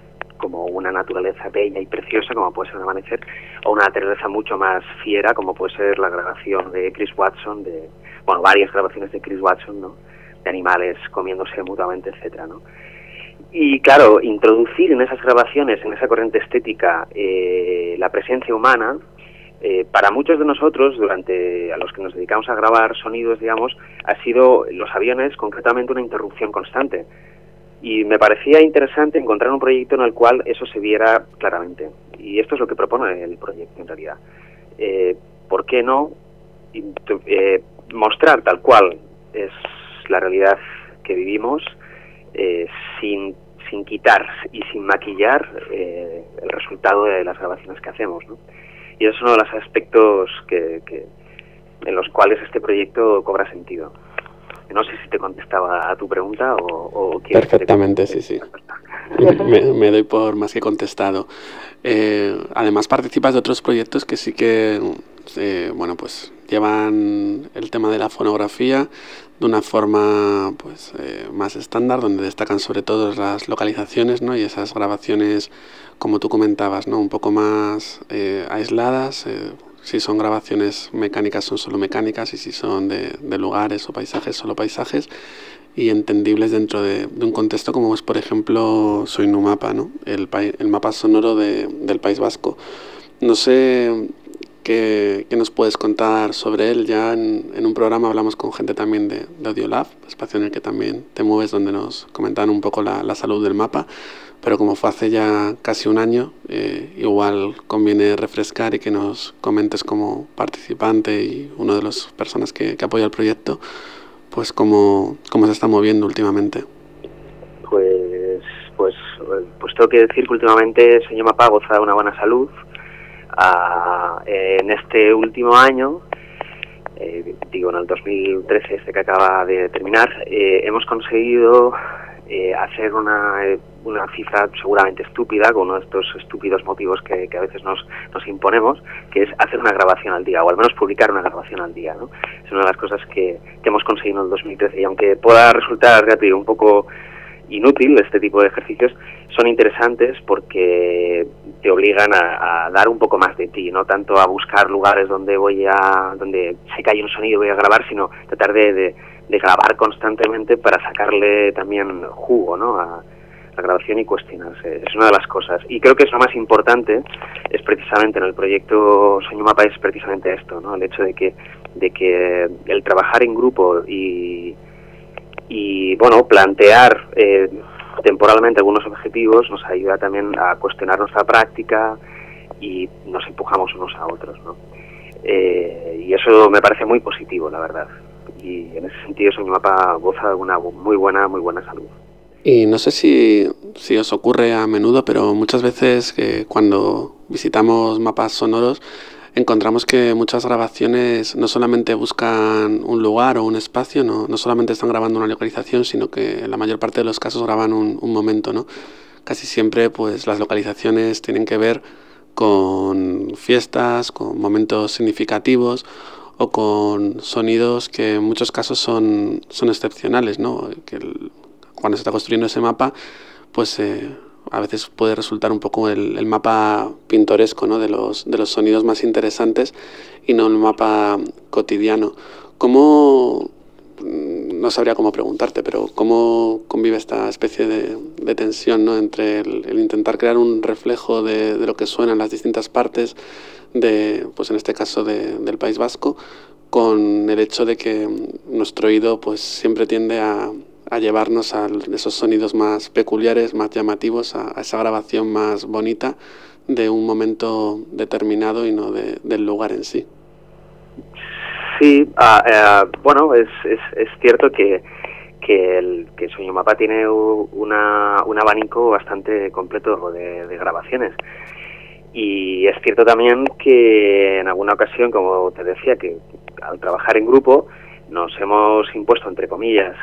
como una naturaleza bella y preciosa, como puede ser un amanecer, o una naturaleza mucho más fiera, como puede ser la grabación de Chris Watson, varias grabaciones de Chris Watson, ¿no? De animales comiéndose mutuamente, etcétera, ¿no? Y claro, introducir en esas grabaciones, en esa corriente estética, la presencia humana, para muchos de nosotros, a los que nos dedicamos a grabar sonidos, digamos, ha sido los aviones concretamente una interrupción constante. Y me parecía interesante encontrar un proyecto en el cual eso se viera claramente. Y esto es lo que propone el proyecto en realidad. ¿Por qué no mostrar tal cual es la realidad que vivimos, sin quitar y sin maquillar el resultado de las grabaciones que hacemos, ¿no? Y eso es uno de los aspectos en los cuales este proyecto cobra sentido. No sé si te contestaba a tu pregunta o quieres. Perfectamente, sí. Me doy por más que contestado. Además participas de otros proyectos que sí que pues llevan el tema de la fonografía de una forma más estándar, donde destacan sobre todo las localizaciones, ¿no? Y esas grabaciones, como tú comentabas, ¿no? Un poco más aisladas. Si son grabaciones mecánicas, son solo mecánicas, y si son de lugares o paisajes, solo paisajes, y entendibles dentro de un contexto como es, por ejemplo, Soy Numapa, ¿no? El mapa sonoro del País Vasco. No sé qué nos puedes contar sobre él. Ya en un programa hablamos con gente también de Audiolab, espacio en el que también te mueves, donde nos comentaban un poco la salud del mapa. Pero como fue hace ya casi un año, igual conviene refrescar y que nos comentes como participante y una de las personas que apoya el proyecto, pues cómo se está moviendo últimamente. Pues tengo que decir que últimamente Soy Mapa goza de una buena salud. En este último año, en el 2013, que acaba de terminar, hemos conseguido hacer una cifra seguramente estúpida, con uno de estos estúpidos motivos que a veces nos imponemos, que es hacer una grabación al día, o al menos publicar una grabación al día, ¿no? Es una de las cosas que hemos conseguido en el 2013, y aunque pueda resultar, ya te digo, un poco inútil este tipo de ejercicios, son interesantes porque te obligan a dar un poco más de ti, no tanto a buscar lugares donde sé que hay un sonido y voy a grabar, sino tratar de grabar constantemente para sacarle también jugo, ¿no? a la grabación y cuestionarse. Es una de las cosas. Y creo que es lo más importante, es precisamente en el proyecto Soy Mapa, es precisamente esto, ¿no? El hecho de que el trabajar en grupo y plantear temporalmente algunos objetivos nos ayuda también a cuestionar nuestra práctica y nos empujamos unos a otros, ¿no? Y eso me parece muy positivo, la verdad. Y en ese sentido Soy Mapa goza de una muy buena salud. Y no sé si os ocurre a menudo, pero muchas veces cuando visitamos mapas sonoros encontramos que muchas grabaciones no solamente buscan un lugar o un espacio, no solamente están grabando una localización, sino que en la mayor parte de los casos graban un momento, ¿no? Casi siempre pues las localizaciones tienen que ver con fiestas, con momentos significativos o con sonidos que en muchos casos son excepcionales, ¿no? Cuando se está construyendo ese mapa, pues a veces puede resultar un poco el mapa pintoresco, ¿no? de los sonidos más interesantes y no el mapa cotidiano. No sabría cómo preguntarte, pero ¿cómo convive esta especie de tensión, ¿no? entre el intentar crear un reflejo de lo que suena en las distintas partes, pues en este caso del País Vasco, con el hecho de que nuestro oído pues siempre tiende a llevarnos a esos sonidos más peculiares, más llamativos, a esa grabación más bonita de un momento determinado y no del lugar en sí? Sí, es cierto que Soy Mapa tiene un abanico bastante completo de grabaciones. Y es cierto también que en alguna ocasión, como te decía, que al trabajar en grupo nos hemos impuesto, entre comillas,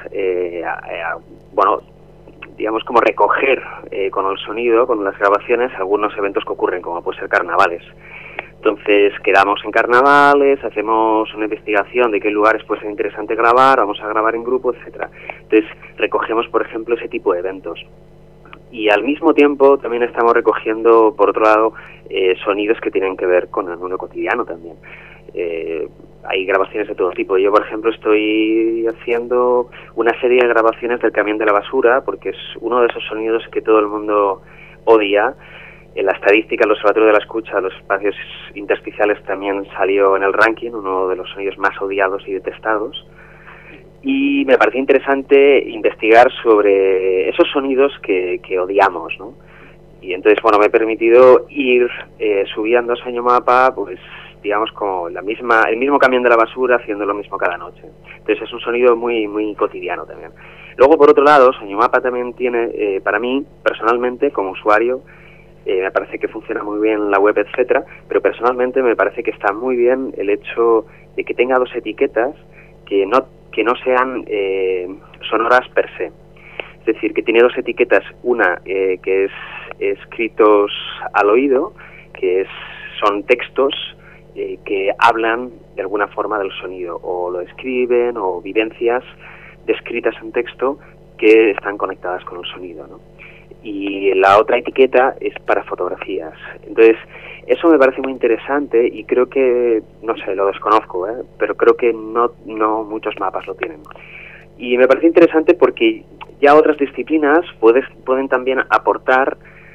digamos como recoger con el sonido, con las grabaciones, algunos eventos que ocurren, como puede ser carnavales. Entonces quedamos en carnavales, hacemos una investigación de qué lugares puede ser interesante grabar, vamos a grabar en grupo, etcétera. Entonces recogemos, por ejemplo, ese tipo de eventos. Y al mismo tiempo también estamos recogiendo, por otro lado, sonidos que tienen que ver con el mundo cotidiano también. Hay grabaciones de todo tipo. Yo, por ejemplo, estoy haciendo una serie de grabaciones del camión de la basura, porque es uno de esos sonidos que todo el mundo odia. En la estadística, el Observatorio de la Escucha, los espacios intersticiales también salió en el ranking, uno de los sonidos más odiados y detestados. Y me pareció interesante investigar sobre esos sonidos que odiamos, ¿no? Y entonces, bueno, me he permitido ir subiendo a Soñomapa, pues, digamos, como el mismo camión de la basura haciendo lo mismo cada noche. Entonces es un sonido muy, muy cotidiano también. Luego, por otro lado, Soñomapa también tiene, para mí, personalmente, como usuario, me parece que funciona muy bien la web, etcétera, pero personalmente me parece que está muy bien el hecho de que tenga dos etiquetas que no sean sonoras per se. Es decir, que tiene dos etiquetas, una que es escritos al oído, que son textos que hablan de alguna forma del sonido, o lo escriben, o vivencias descritas en texto que están conectadas con el sonido, ¿no? Y la otra etiqueta es para fotografías. Entonces, eso me parece muy interesante y creo que, no sé, lo desconozco, pero creo que no muchos mapas lo tienen. Y me parece interesante porque ya otras disciplinas pueden también aportar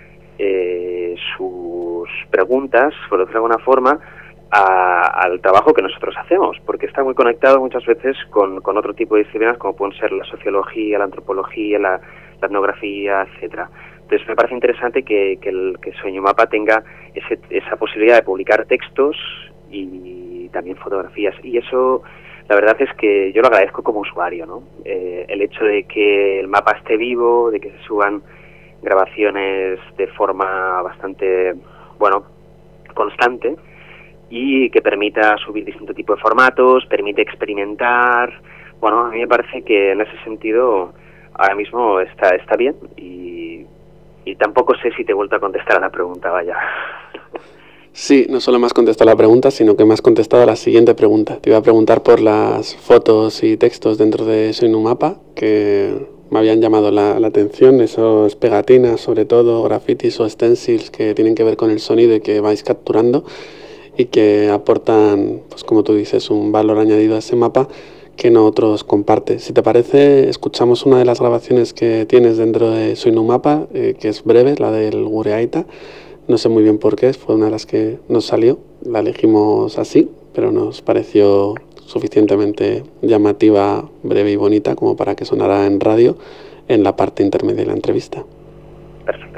sus preguntas, por decirlo de alguna forma, al trabajo que nosotros hacemos, porque está muy conectado muchas veces con otro tipo de disciplinas como pueden ser la sociología, la antropología, la etnografía, etcétera. Entonces me parece interesante que Soñomapa tenga esa posibilidad de publicar textos y también fotografías, y eso la verdad es que yo lo agradezco como usuario, ¿no? El hecho de que el mapa esté vivo, de que se suban grabaciones de forma bastante, constante, y que permita subir distinto tipo de formatos, permite experimentar. Bueno, a mí me parece que en ese sentido ahora mismo está bien, y tampoco sé si te he vuelto a contestar a la pregunta, vaya. Sí, no solo me has contestado la pregunta, sino que me has contestado a la siguiente pregunta. Te iba a preguntar por las fotos y textos dentro de Soñomapa, que me habían llamado la atención, esos pegatinas, sobre todo, grafitis o stencils que tienen que ver con el sonido y que vais capturando y que aportan, pues como tú dices, un valor añadido a ese mapa que no otros compartes. Si te parece, escuchamos una de las grabaciones que tienes dentro de Soñomapa, que es breve, la del Gureaita. No sé muy bien por qué, fue una de las que nos salió, la elegimos así, pero nos pareció suficientemente llamativa, breve y bonita como para que sonara en radio en la parte intermedia de la entrevista. Perfecto.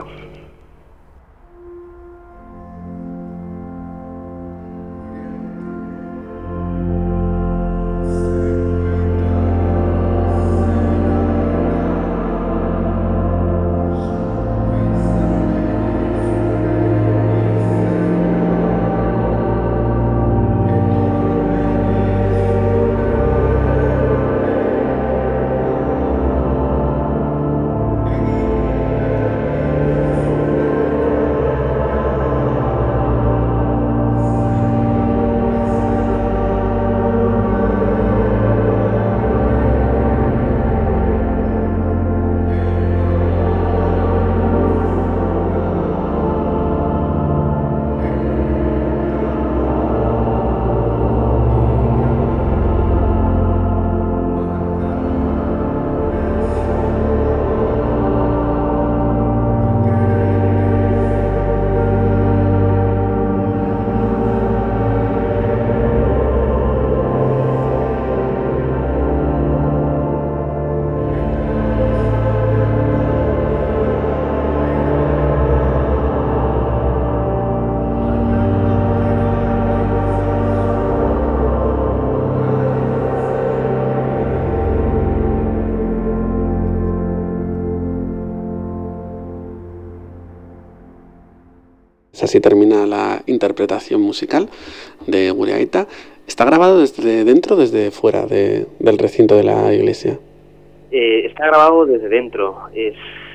Así termina la interpretación musical de Gureaita. ¿Está grabado desde dentro o desde fuera del recinto de la iglesia? Está grabado desde dentro. Es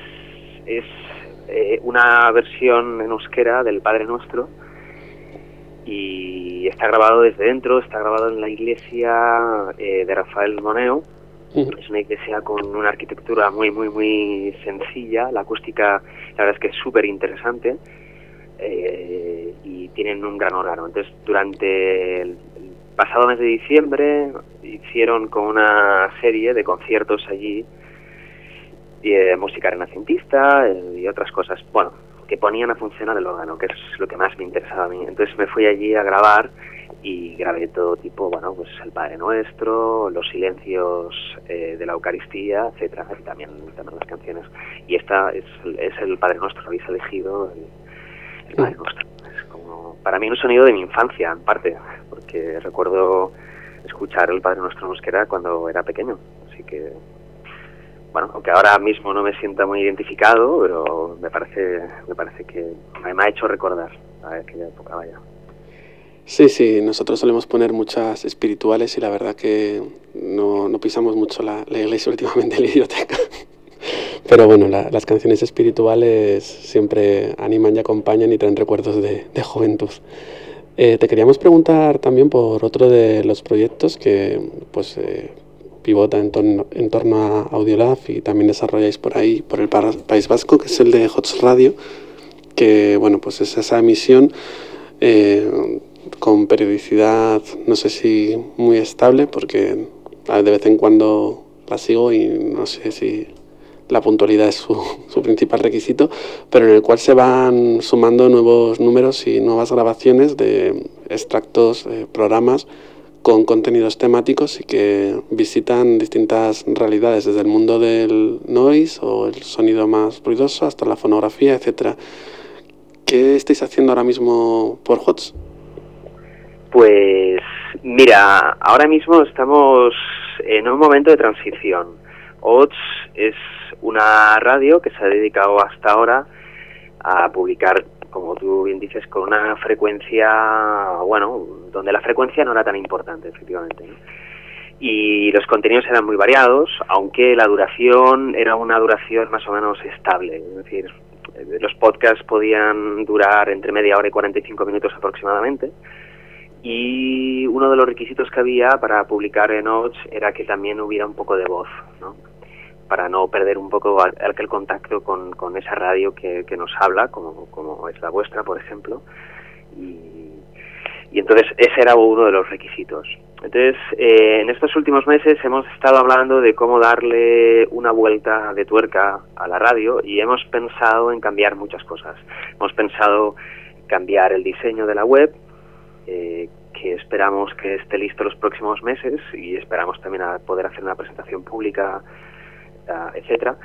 una versión en euskera del Padre Nuestro y está grabado desde dentro. Está grabado en la iglesia de Rafael Moneo Es una iglesia con una arquitectura muy, muy, muy sencilla. La acústica, la verdad es que es súper interesante. Y tienen un gran órgano. Entonces, durante el pasado mes de diciembre hicieron como una serie de conciertos allí, música renacentista y otras cosas, bueno, que ponían a funcionar el órgano, que es lo que más me interesaba a mí. Entonces me fui allí a grabar y grabé todo tipo, bueno, pues el Padre Nuestro, los silencios de la Eucaristía, etcétera, y también las canciones. Y esta es el Padre Nuestro, habéis elegido el Padre Nuestro. Es como, para mí, un sonido de mi infancia, en parte, porque recuerdo escuchar el Padre Nuestro en euskera cuando era pequeño. Así que, bueno, aunque ahora mismo no me sienta muy identificado, pero me parece que me ha hecho recordar a aquella época, vaya. Sí, nosotros solemos poner muchas espirituales y la verdad que no pisamos mucho la iglesia últimamente en la Idioteca. Pero bueno, las canciones espirituales siempre animan y acompañan y traen recuerdos de juventud. Te queríamos preguntar también por otro de los proyectos que pues pivota en torno a Audiolab y también desarrolláis por ahí, por el País Vasco, que es el de Hots Radio, que bueno, pues es esa emisión con periodicidad, no sé si muy estable, porque de vez en cuando la sigo y no sé si la puntualidad es su principal requisito, pero en el cual se van sumando nuevos números y nuevas grabaciones de extractos, programas con contenidos temáticos y que visitan distintas realidades, desde el mundo del noise o el sonido más ruidoso hasta la fonografía, etcétera. ¿Qué estáis haciendo ahora mismo por HOTS? Pues mira, ahora mismo estamos en un momento de transición. HOTS es una radio que se ha dedicado hasta ahora a publicar, como tú bien dices, con una frecuencia, bueno, donde la frecuencia no era tan importante, efectivamente, ¿no? Y los contenidos eran muy variados, aunque la duración era una duración más o menos estable. Es decir, los podcasts podían durar entre media hora y 45 minutos aproximadamente. Y uno de los requisitos que había para publicar en HOTS era que también hubiera un poco de voz, ¿no? Para no perder un poco aquel contacto con esa radio que nos habla, como es la vuestra, por ejemplo. Y entonces ese era uno de los requisitos. Entonces, en estos últimos meses hemos estado hablando de cómo darle una vuelta de tuerca a la radio y hemos pensado en cambiar muchas cosas. Hemos pensado cambiar el diseño de la web, que esperamos que esté listo los próximos meses y esperamos también a poder hacer una presentación pública, etcétera.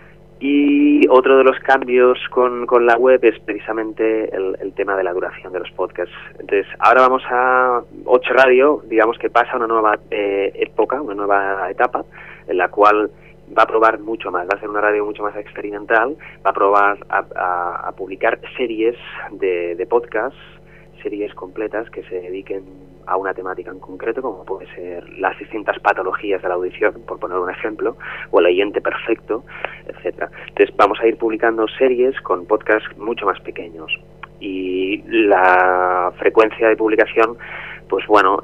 Y otro de los cambios con la web es precisamente el tema de la duración de los podcasts. Entonces, ahora vamos a 8 Radio, digamos que pasa una nueva época, una nueva etapa, en la cual va a probar mucho más, va a ser una radio mucho más experimental, va a probar a publicar series de podcasts, series completas que se dediquen a una temática en concreto, como puede ser las distintas patologías de la audición, por poner un ejemplo, o el oyente perfecto, etcétera. Entonces vamos a ir publicando series con podcasts mucho más pequeños. Y la frecuencia de publicación, pues bueno,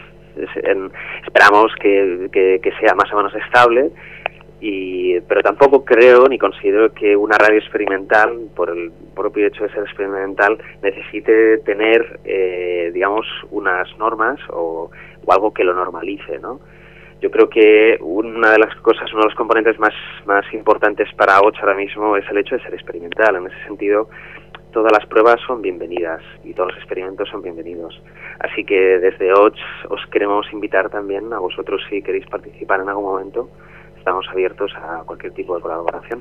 esperamos que sea más o menos estable, pero tampoco creo ni considero que una radio experimental, por el propio hecho de ser experimental, necesite tener, digamos, unas normas o algo que lo normalice, ¿no? Yo creo que una de las cosas, uno de los componentes más importantes para HOTS ahora mismo es el hecho de ser experimental. En ese sentido, todas las pruebas son bienvenidas y todos los experimentos son bienvenidos. Así que desde HOTS os queremos invitar también a vosotros, si queréis participar en algún momento. Estamos abiertos a cualquier tipo de colaboración.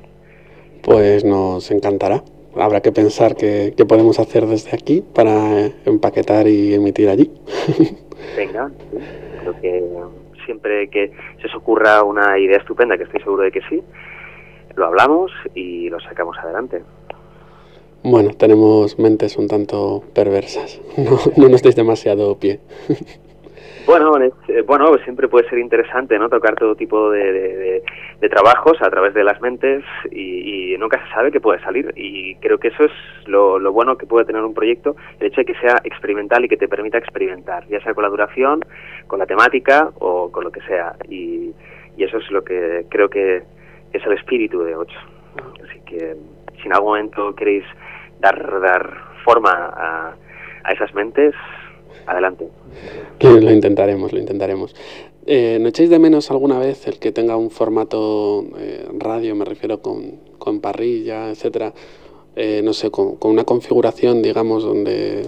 Pues nos encantará. Habrá que pensar qué podemos hacer desde aquí para empaquetar y emitir allí. Venga, creo que siempre que se os ocurra una idea estupenda, que estoy seguro de que sí, lo hablamos y lo sacamos adelante. Bueno, tenemos mentes un tanto perversas. No nos deis demasiado pie. Bueno, siempre puede ser interesante, ¿no? Tocar todo tipo de trabajos a través de las mentes y nunca se sabe qué puede salir. Y creo que eso es lo bueno que puede tener un proyecto, el hecho de que sea experimental y que te permita experimentar, ya sea con la duración, con la temática o con lo que sea. Y Y eso es lo que creo que es el espíritu de 8. Así que si en algún momento queréis dar forma a esas mentes, adelante. Lo intentaremos. ¿No echáis de menos alguna vez el que tenga un formato radio, me refiero con parrilla, etcétera? No sé, con una configuración, digamos, donde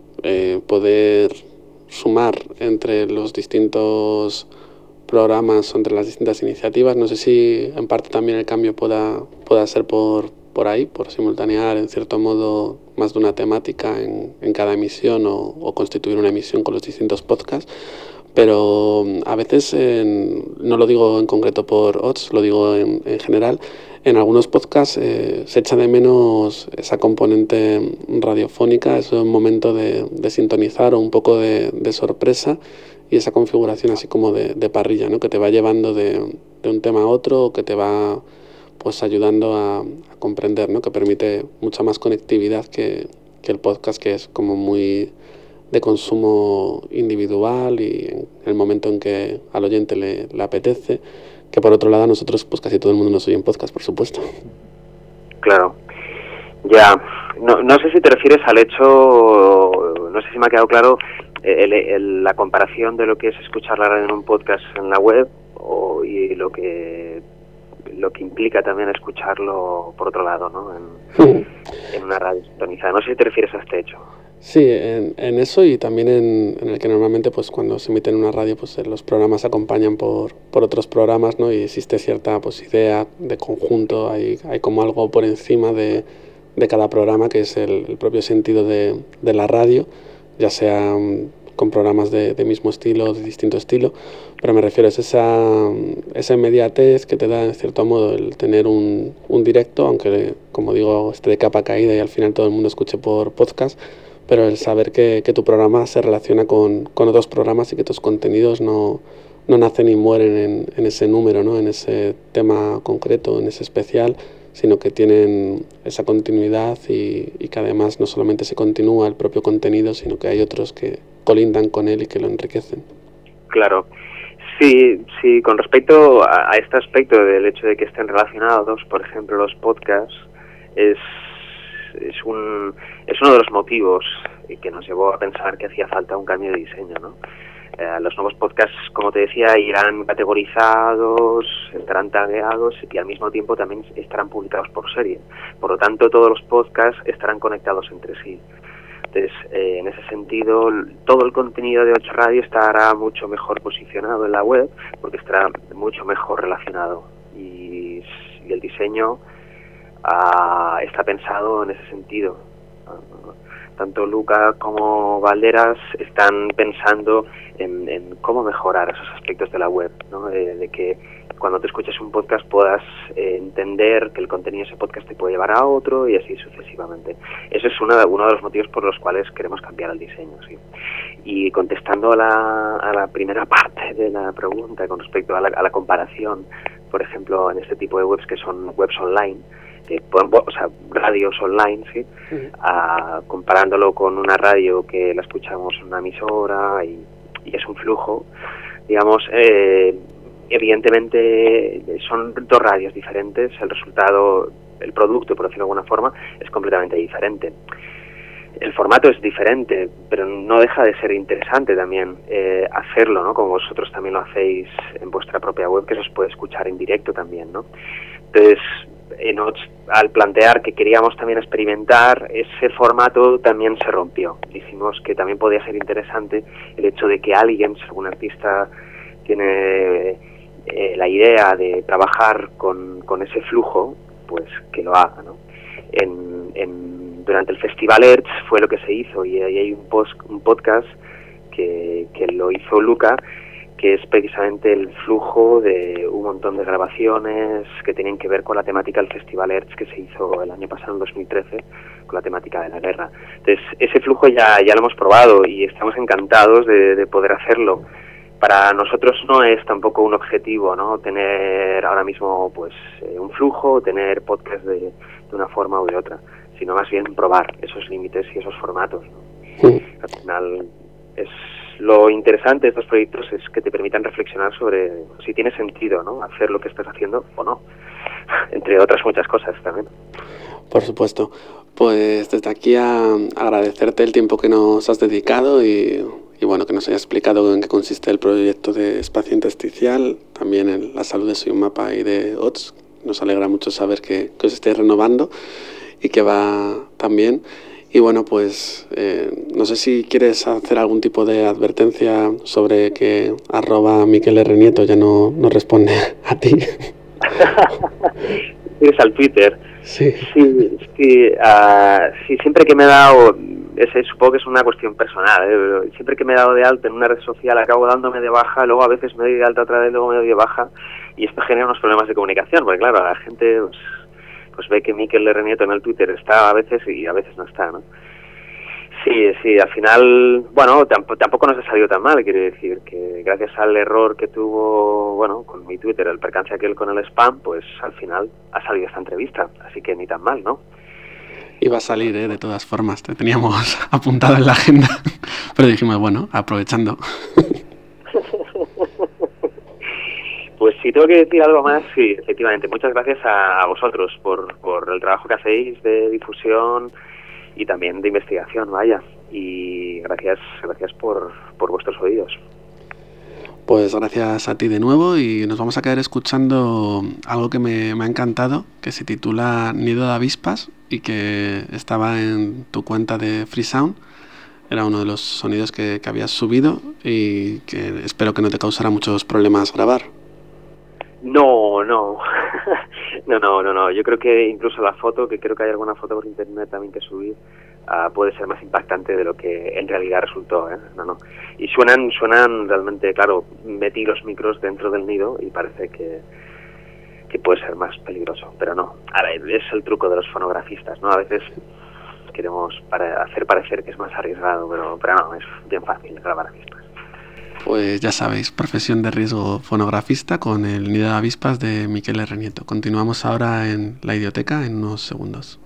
poder sumar entre los distintos programas, entre las distintas iniciativas. No sé si en parte también el cambio pueda ser por ahí, por simultanear en cierto modo más de una temática en cada emisión o constituir una emisión con los distintos podcasts. Pero a veces, no lo digo en concreto por OTS, lo digo en general, en algunos podcasts se echa de menos esa componente radiofónica, ese momento de sintonizar o un poco de sorpresa y esa configuración así como de parrilla, ¿no? Que te va llevando de un tema a otro, que te va pues ayudando a comprender, ¿no? Que permite mucha más conectividad que el podcast, que es como muy de consumo individual y en el momento en que al oyente le apetece, que por otro lado a nosotros pues casi todo el mundo nos oye en podcast, por supuesto. Claro, ya, no sé si te refieres al hecho, no sé si me ha quedado claro la comparación de lo que es escuchar la radio en un podcast en la web y lo que implica también escucharlo por otro lado, ¿no? En una radio sintonizada. No sé si te refieres a este hecho. Sí, en eso y también en el que normalmente pues cuando se emite en una radio pues los programas se acompañan por otros programas, ¿no? Y existe cierta pues idea de conjunto, hay como algo por encima de cada programa que es el propio sentido de la radio, ya sea con programas de mismo estilo, de distinto estilo, pero me refiero a esa inmediatez que te da en cierto modo el tener un directo, aunque como digo esté de capa caída y al final todo el mundo escuche por podcast, pero el saber que tu programa se relaciona con otros programas y que tus contenidos no nacen y mueren en ese número, ¿no? En ese tema concreto, en ese especial, sino que tienen esa continuidad y que además no solamente se continúa el propio contenido, sino que hay otros que colindan con él y que lo enriquecen. Claro. Sí, con respecto a este aspecto del hecho de que estén relacionados, por ejemplo, los podcasts, es uno de los motivos que nos llevó a pensar que hacía falta un cambio de diseño, ¿no? Los nuevos podcasts, como te decía, irán categorizados, estarán tagueados y al mismo tiempo también estarán publicados por serie. Por lo tanto, todos los podcasts estarán conectados entre sí. Entonces, en ese sentido, todo el contenido de 8 Radio estará mucho mejor posicionado en la web porque estará mucho mejor relacionado. Y el diseño está pensado en ese sentido. Tanto Luca como Valderas están pensando en cómo mejorar esos aspectos de la web, ¿no? De que cuando te escuches un podcast puedas entender que el contenido de ese podcast te puede llevar a otro y así sucesivamente. Ese es uno de los motivos por los cuales queremos cambiar el diseño, ¿sí? Y contestando a la primera parte de la pregunta con respecto a la comparación, por ejemplo, en este tipo de webs que son webs online, o sea, radios online, ¿sí? Comparándolo con una radio que la escuchamos en una emisora y es un flujo, digamos, evidentemente son dos radios diferentes, el resultado, el producto, por decirlo de alguna forma, es completamente diferente. El formato es diferente, pero no deja de ser interesante también hacerlo, ¿no? Como vosotros también lo hacéis en vuestra propia web, que se os puede escuchar en directo también, ¿no? Entonces, al plantear que queríamos también experimentar, ese formato también se rompió. Dijimos que también podía ser interesante el hecho de que alguien, si algún artista tiene la idea de trabajar con ese flujo, pues que lo haga, ¿no? Durante el Festival Ertz fue lo que se hizo, y ahí hay un podcast que lo hizo Luca, que es precisamente el flujo de un montón de grabaciones que tenían que ver con la temática del Festival Ertz que se hizo el año pasado, en 2013, con la temática de la guerra. Entonces, ese flujo ya lo hemos probado y estamos encantados de poder hacerlo. Para nosotros no es tampoco un objetivo, ¿no?, tener ahora mismo pues un flujo, tener podcast de una forma u de otra, sino más bien probar esos límites y esos formatos, ¿no? Sí. Al final es lo interesante de estos proyectos es que te permitan reflexionar sobre si tiene sentido, ¿no?, hacer lo que estás haciendo o no, entre otras muchas cosas también. Por supuesto. Pues desde aquí agradecerte el tiempo que nos has dedicado y bueno, que nos hayas explicado en qué consiste el proyecto de espacio intersticial, también en la salud de Soy un Mapa y de OTS. Nos alegra mucho saber que os estáis renovando y que va tan bien. Y bueno, pues no sé si quieres hacer algún tipo de advertencia sobre que @MiquelRnieto ya no responde a ti. ¿Tienes al Twitter? Sí. Sí, siempre que me he dado, supongo que es una cuestión personal, pero siempre que me he dado de alta en una red social acabo dándome de baja, luego a veces me doy de alta otra vez, luego me doy de baja, y esto genera unos problemas de comunicación, porque claro, la gente pues ve que Mikel R. Nieto en el Twitter está a veces y a veces no está, ¿no? Sí, al final, bueno, tampoco nos ha salido tan mal, quiero decir, que gracias al error que tuvo, bueno, con mi Twitter, el percance aquel con el spam, pues al final ha salido esta entrevista, así que ni tan mal, ¿no? Iba a salir, de todas formas, te teníamos apuntado en la agenda, pero dijimos, bueno, aprovechando. Pues si tengo que decir algo más, sí, efectivamente, muchas gracias a vosotros por el trabajo que hacéis de difusión y también de investigación, vaya, y gracias por vuestros oídos. Pues gracias a ti de nuevo y nos vamos a quedar escuchando algo que me ha encantado, que se titula Nido de avispas y que estaba en tu cuenta de Freesound. Era uno de los sonidos que habías subido y que espero que no te causara muchos problemas grabar. No. Yo creo que incluso la foto, que creo que hay alguna foto por internet también que subí, puede ser más impactante de lo que en realidad resultó, ¿eh? No. Y suenan realmente, claro, metí los micros dentro del nido y parece que puede ser más peligroso, pero no. Ahora, es el truco de los fonografistas, ¿no? A veces queremos hacer parecer que es más arriesgado, pero no, es bien fácil grabar avispas. Pues ya sabéis, profesión de riesgo fonografista con el nido de avispas de Miquel R. Nieto. Continuamos ahora en la Idioteca en unos segundos.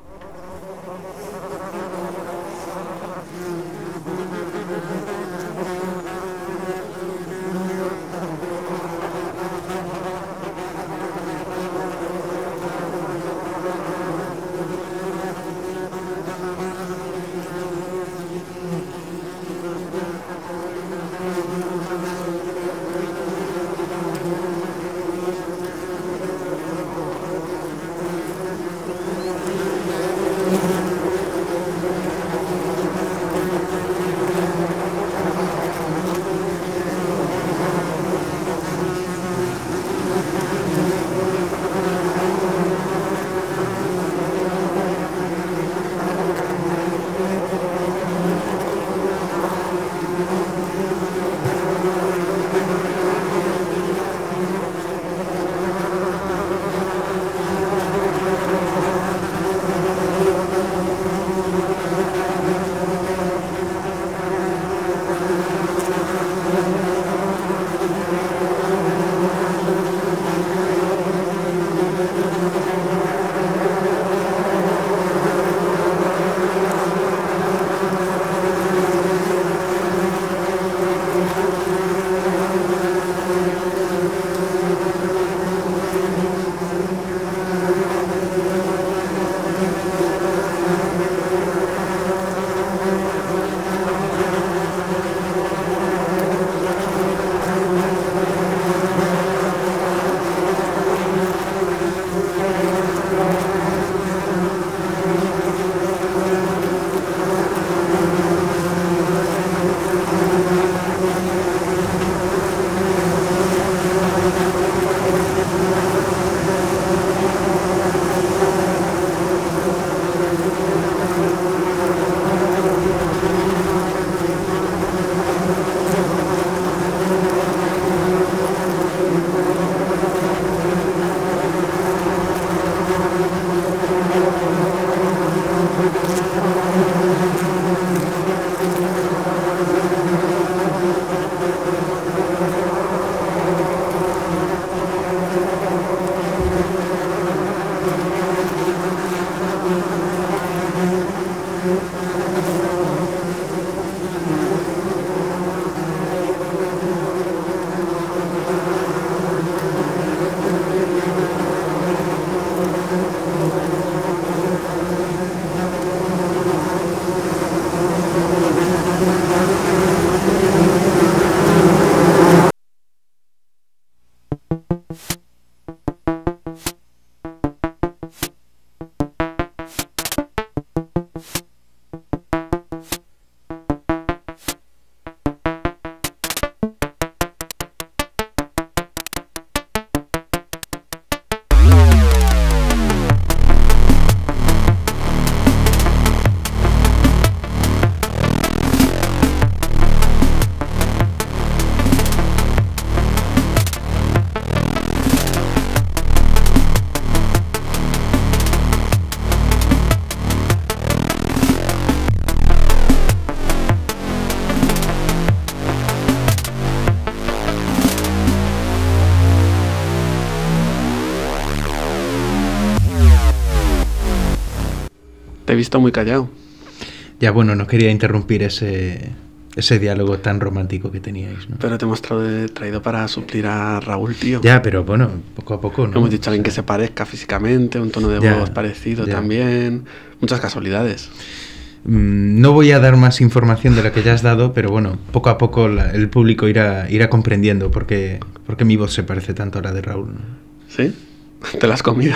Te he visto muy callado. Ya, bueno, no quería interrumpir ese diálogo tan romántico que teníais, ¿no? Pero te hemos traído para suplir a Raúl, tío. Ya, pero bueno, poco a poco, ¿no? Hemos dicho a alguien que se parezca físicamente, un tono de voz parecido también. Muchas casualidades. No voy a dar más información de la que ya has dado, pero bueno, poco a poco el público irá comprendiendo por qué mi voz se parece tanto a la de Raúl, ¿no? ¿Sí? Te la has comido.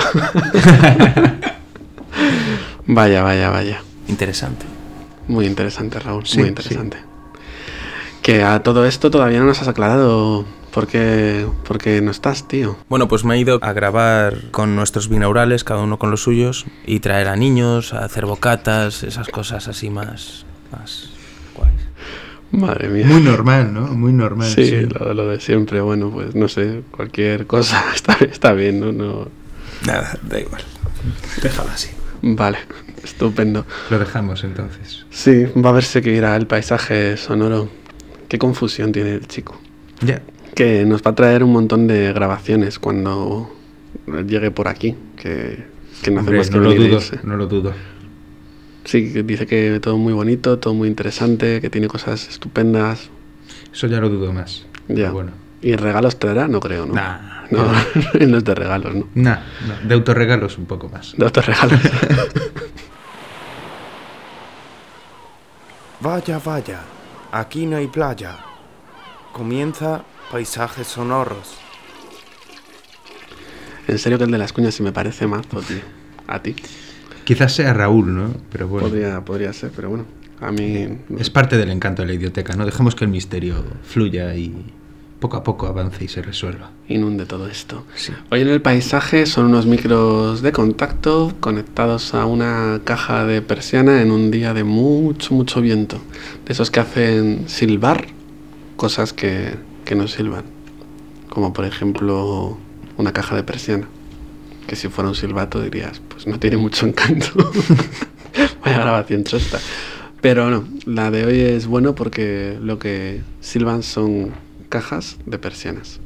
Vaya. Interesante. Muy interesante, Raúl, Sí, muy interesante. Que a todo esto todavía no nos has aclarado por qué no estás, tío. Bueno, pues me he ido a grabar con nuestros binaurales, cada uno con los suyos, y traer a niños, a hacer bocatas, esas cosas así más guays. Madre mía. Muy normal, ¿no? Muy normal. Sí, lo de siempre. Bueno, pues no sé, cualquier cosa está bien, ¿no? Nada, da igual. Déjalo así. Vale, estupendo. Lo dejamos entonces. Sí, va a verse que irá el paisaje sonoro. Qué confusión tiene el chico. Ya. Que nos va a traer un montón de grabaciones cuando llegue por aquí. Que no hacemos que venirse. No lo dudo. Sí, que dice que todo muy bonito, todo muy interesante, que tiene cosas estupendas. Eso ya lo dudo más. Ya. Bueno. ¿Y regalos traerá? No creo, ¿no? Nah. No, no es de regalos, ¿no? No, de autorregalos un poco más. De autorregalos. Vaya, aquí no hay playa. Comienza Paisajes Sonoros. En serio que el de las cuñas sí me parece mazo, tío. ¿A ti? Quizás sea Raúl, ¿no? Pero bueno. Podría ser, pero bueno. A mí... Es parte del encanto de la idioteca, ¿no? Dejemos que el misterio fluya y poco a poco avance y se resuelva. Inunde todo esto. Sí. Hoy en el paisaje son unos micros de contacto conectados a una caja de persiana en un día de mucho viento. De esos que hacen silbar cosas que no silban. Como por ejemplo una caja de persiana. Que si fuera un silbato dirías, pues no tiene mucho encanto. Vaya grabación chosta. Pero no, la de hoy es bueno porque lo que silban son cajas de persianas.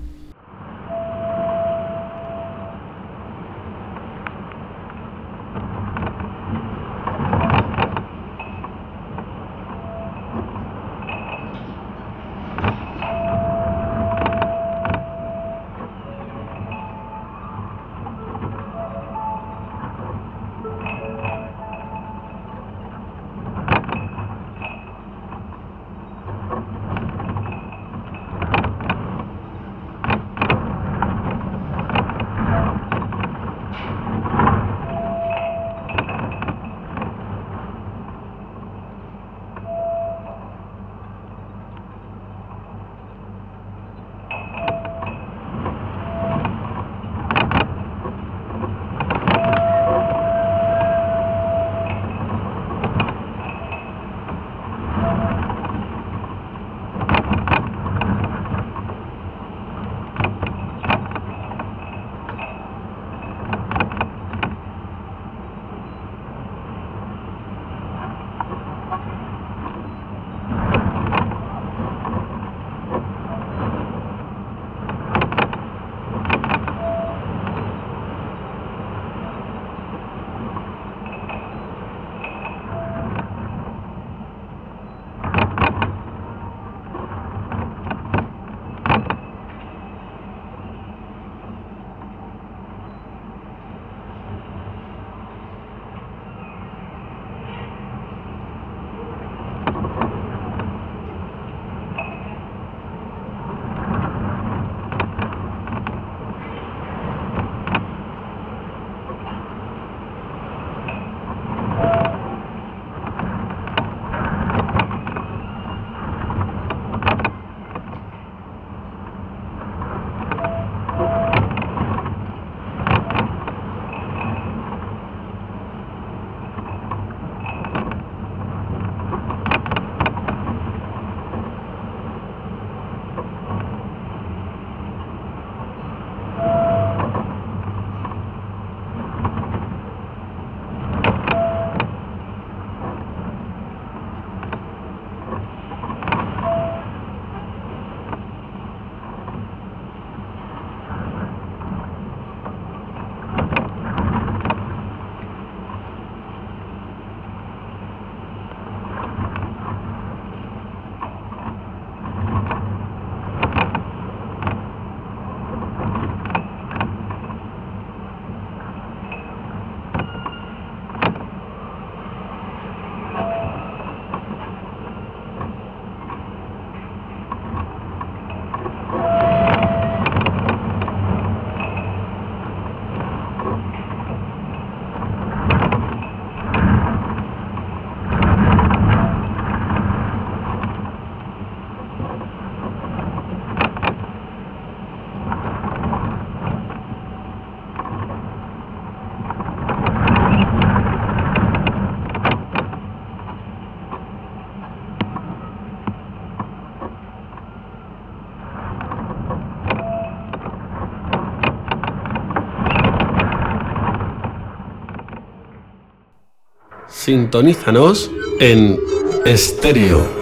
Sintonízanos en estéreo.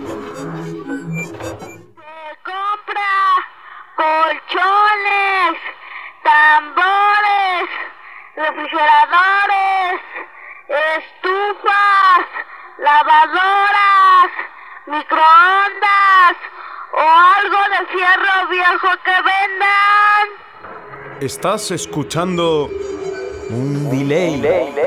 Colchones, tambores, refrigeradores, estufas, lavadoras, microondas o algo de fierro viejo que vendan. Estás escuchando un delay.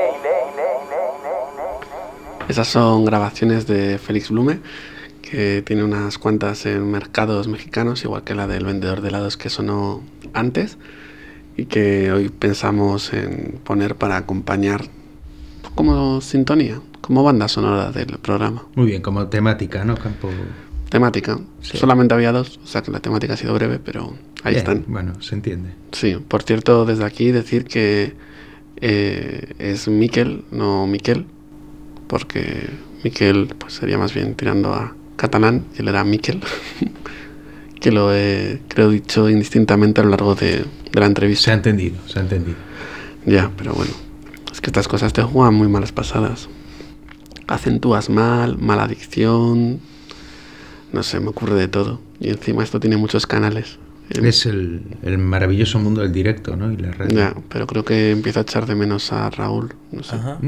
Esas son grabaciones de Félix Blume, que tiene unas cuantas en mercados mexicanos, igual que la del vendedor de helados que sonó antes y que hoy pensamos en poner para acompañar como sintonía, como banda sonora del programa. Muy bien, como temática, ¿no? Campo... Temática. Sí. Solamente había dos, o sea que la temática ha sido breve, pero ahí bien, están. Bueno, se entiende. Sí, por cierto, desde aquí decir que es Miquel, no Miquel, porque Miquel pues sería más bien tirando a catalán y él era Miquel, que lo he, creo, dicho indistintamente a lo largo de la entrevista. Se ha entendido. Ya, pero bueno, es que estas cosas te juegan muy malas pasadas. Acentúas mal, mala dicción, no sé, me ocurre de todo. Y encima esto tiene muchos canales. Es el maravilloso mundo del directo, ¿no? Y la radio. Ya, pero creo que empiezo a echar de menos a Raúl, no sé. Ajá.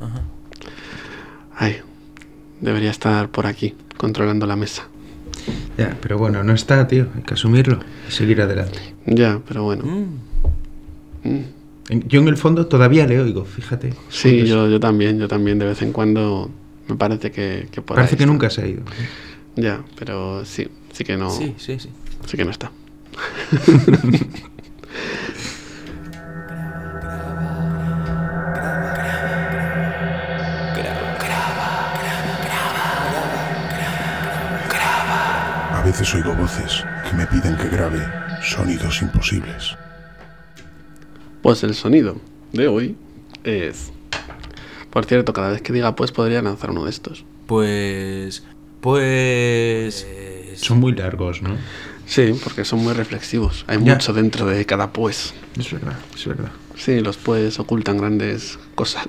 Ay, debería estar por aquí, controlando la mesa. Ya, pero bueno, no está, tío. Hay que asumirlo y seguir adelante. Ya, pero bueno. Yo en el fondo todavía le oigo, fíjate. Sí, yo también de vez en cuando me parece que por parece ahí que está. nunca se ha ido. Ya, pero sí que no. Sí. Sí que no está. A veces oigo voces que me piden que grabe sonidos imposibles. Pues el sonido de hoy es... Por cierto, cada vez que diga pues podría lanzar uno de estos. Pues... Son muy largos, ¿no? Sí, porque son muy reflexivos. Hay Ya. mucho dentro de cada pues. Es verdad. Sí, los pues ocultan grandes cosas.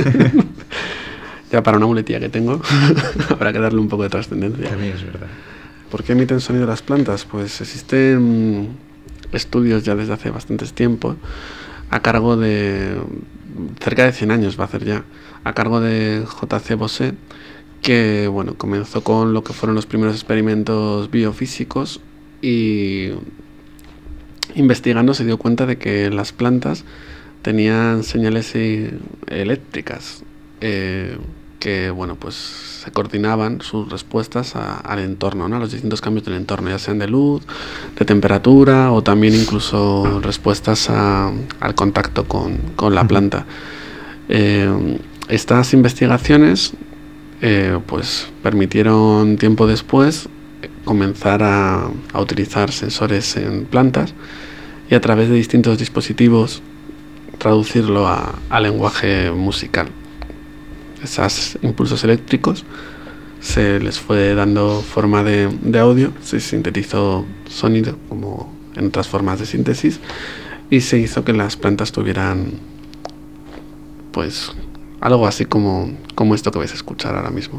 Ya para una muletilla que tengo habrá que darle un poco de trascendencia. También es verdad. ¿Por qué emiten sonido las plantas? Pues existen estudios ya desde hace bastantes tiempos a cargo de... cerca de 100 años va a hacer ya, a cargo de J.C. Bosé, que bueno, comenzó con lo que fueron los primeros experimentos biofísicos y investigando se dio cuenta de que las plantas tenían señales eléctricas que bueno, pues se coordinaban sus respuestas al entorno, ¿no? A los distintos cambios del entorno, ya sean de luz, de temperatura o también incluso respuestas al contacto con la planta. Estas investigaciones pues permitieron tiempo después comenzar a utilizar sensores en plantas y a través de distintos dispositivos traducirlo a lenguaje musical. Esos impulsos eléctricos se les fue dando forma de audio, se sintetizó sonido como en otras formas de síntesis y se hizo que las plantas tuvieran pues algo así como esto que vais a escuchar ahora mismo.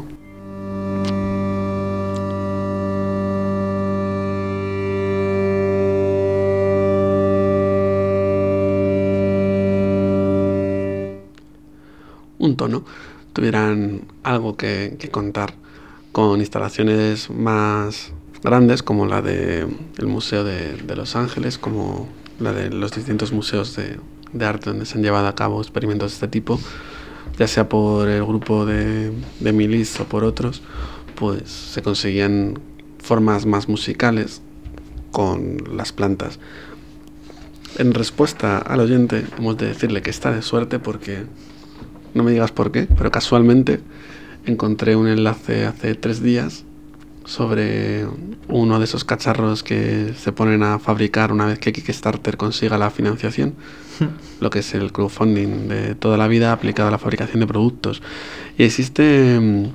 Un tono, tuvieran algo que contar con instalaciones más grandes como la del Museo de Los Ángeles, como la de los distintos museos de arte donde se han llevado a cabo experimentos de este tipo, ya sea por el grupo de Milis o por otros, pues se conseguían formas más musicales con las plantas. En respuesta al oyente hemos de decirle que está de suerte porque, no me digas por qué, pero casualmente encontré un enlace hace 3 días sobre uno de esos cacharros que se ponen a fabricar una vez que Kickstarter consiga la financiación, lo que es el crowdfunding de toda la vida aplicado a la fabricación de productos. Y existe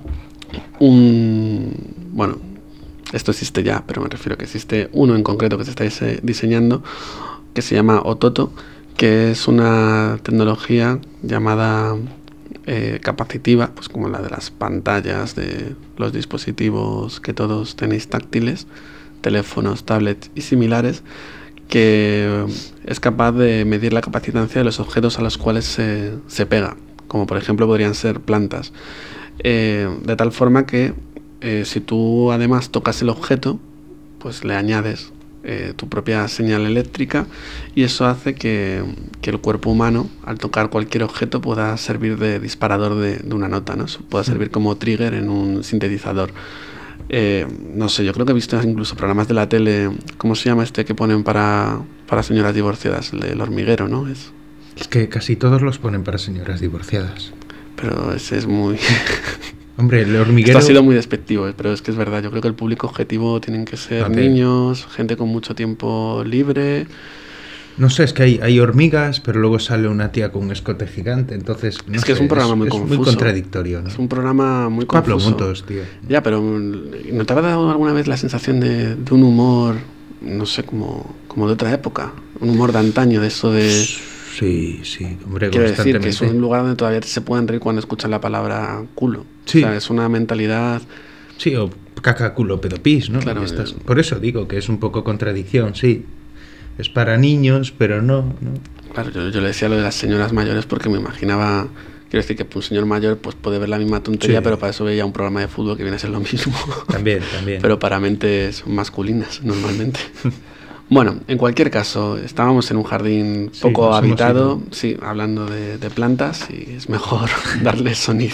bueno, esto existe ya, pero me refiero que existe uno en concreto que se está diseñando que se llama Ototo, que es una tecnología llamada capacitiva, pues como la de las pantallas de los dispositivos que todos tenéis táctiles, teléfonos, tablets y similares, que es capaz de medir la capacitancia de los objetos a los cuales se pega, como por ejemplo podrían ser plantas, de tal forma que si tú además tocas el objeto, pues le añades tu propia señal eléctrica, y eso hace que el cuerpo humano, al tocar cualquier objeto, pueda servir de disparador de una nota, ¿no? Pueda servir como trigger en un sintetizador. No sé, yo creo que he visto incluso programas de la tele, ¿cómo se llama este que ponen para señoras divorciadas? El hormiguero, ¿no? Es que casi todos los ponen para señoras divorciadas. Pero ese es muy... Hombre, el hormiguero... Esto ha sido muy despectivo, pero es que es verdad. Yo creo que el público objetivo tienen que ser niños, gente con mucho tiempo libre. No sé, es que hay hormigas, pero luego sale una tía con un escote gigante, entonces... No es que sé, es un programa muy confuso. Es muy contradictorio, ¿no? Es un programa muy confuso. Paplomontos, tío. Ya, pero ¿no te ha dado alguna vez la sensación de un humor, no sé, como de otra época? Un humor de antaño, de eso de... Sí, hombre, quiero decir que es un lugar donde todavía se pueden reír cuando escuchan la palabra culo. Sí. O sea, es una mentalidad... Sí, o caca, culo, pedo, pis, ¿no? Claro, por eso digo que es un poco contradicción, sí. Es para niños, pero no. Claro, yo le decía lo de las señoras mayores porque me imaginaba... Quiero decir que un señor mayor pues puede ver la misma tontería, sí, pero para eso veía un programa de fútbol que viene a ser lo mismo. También. Pero para mentes masculinas, normalmente. Bueno, en cualquier caso, estábamos en un jardín poco habitado, sí, hablando de plantas, y es mejor darle sonido.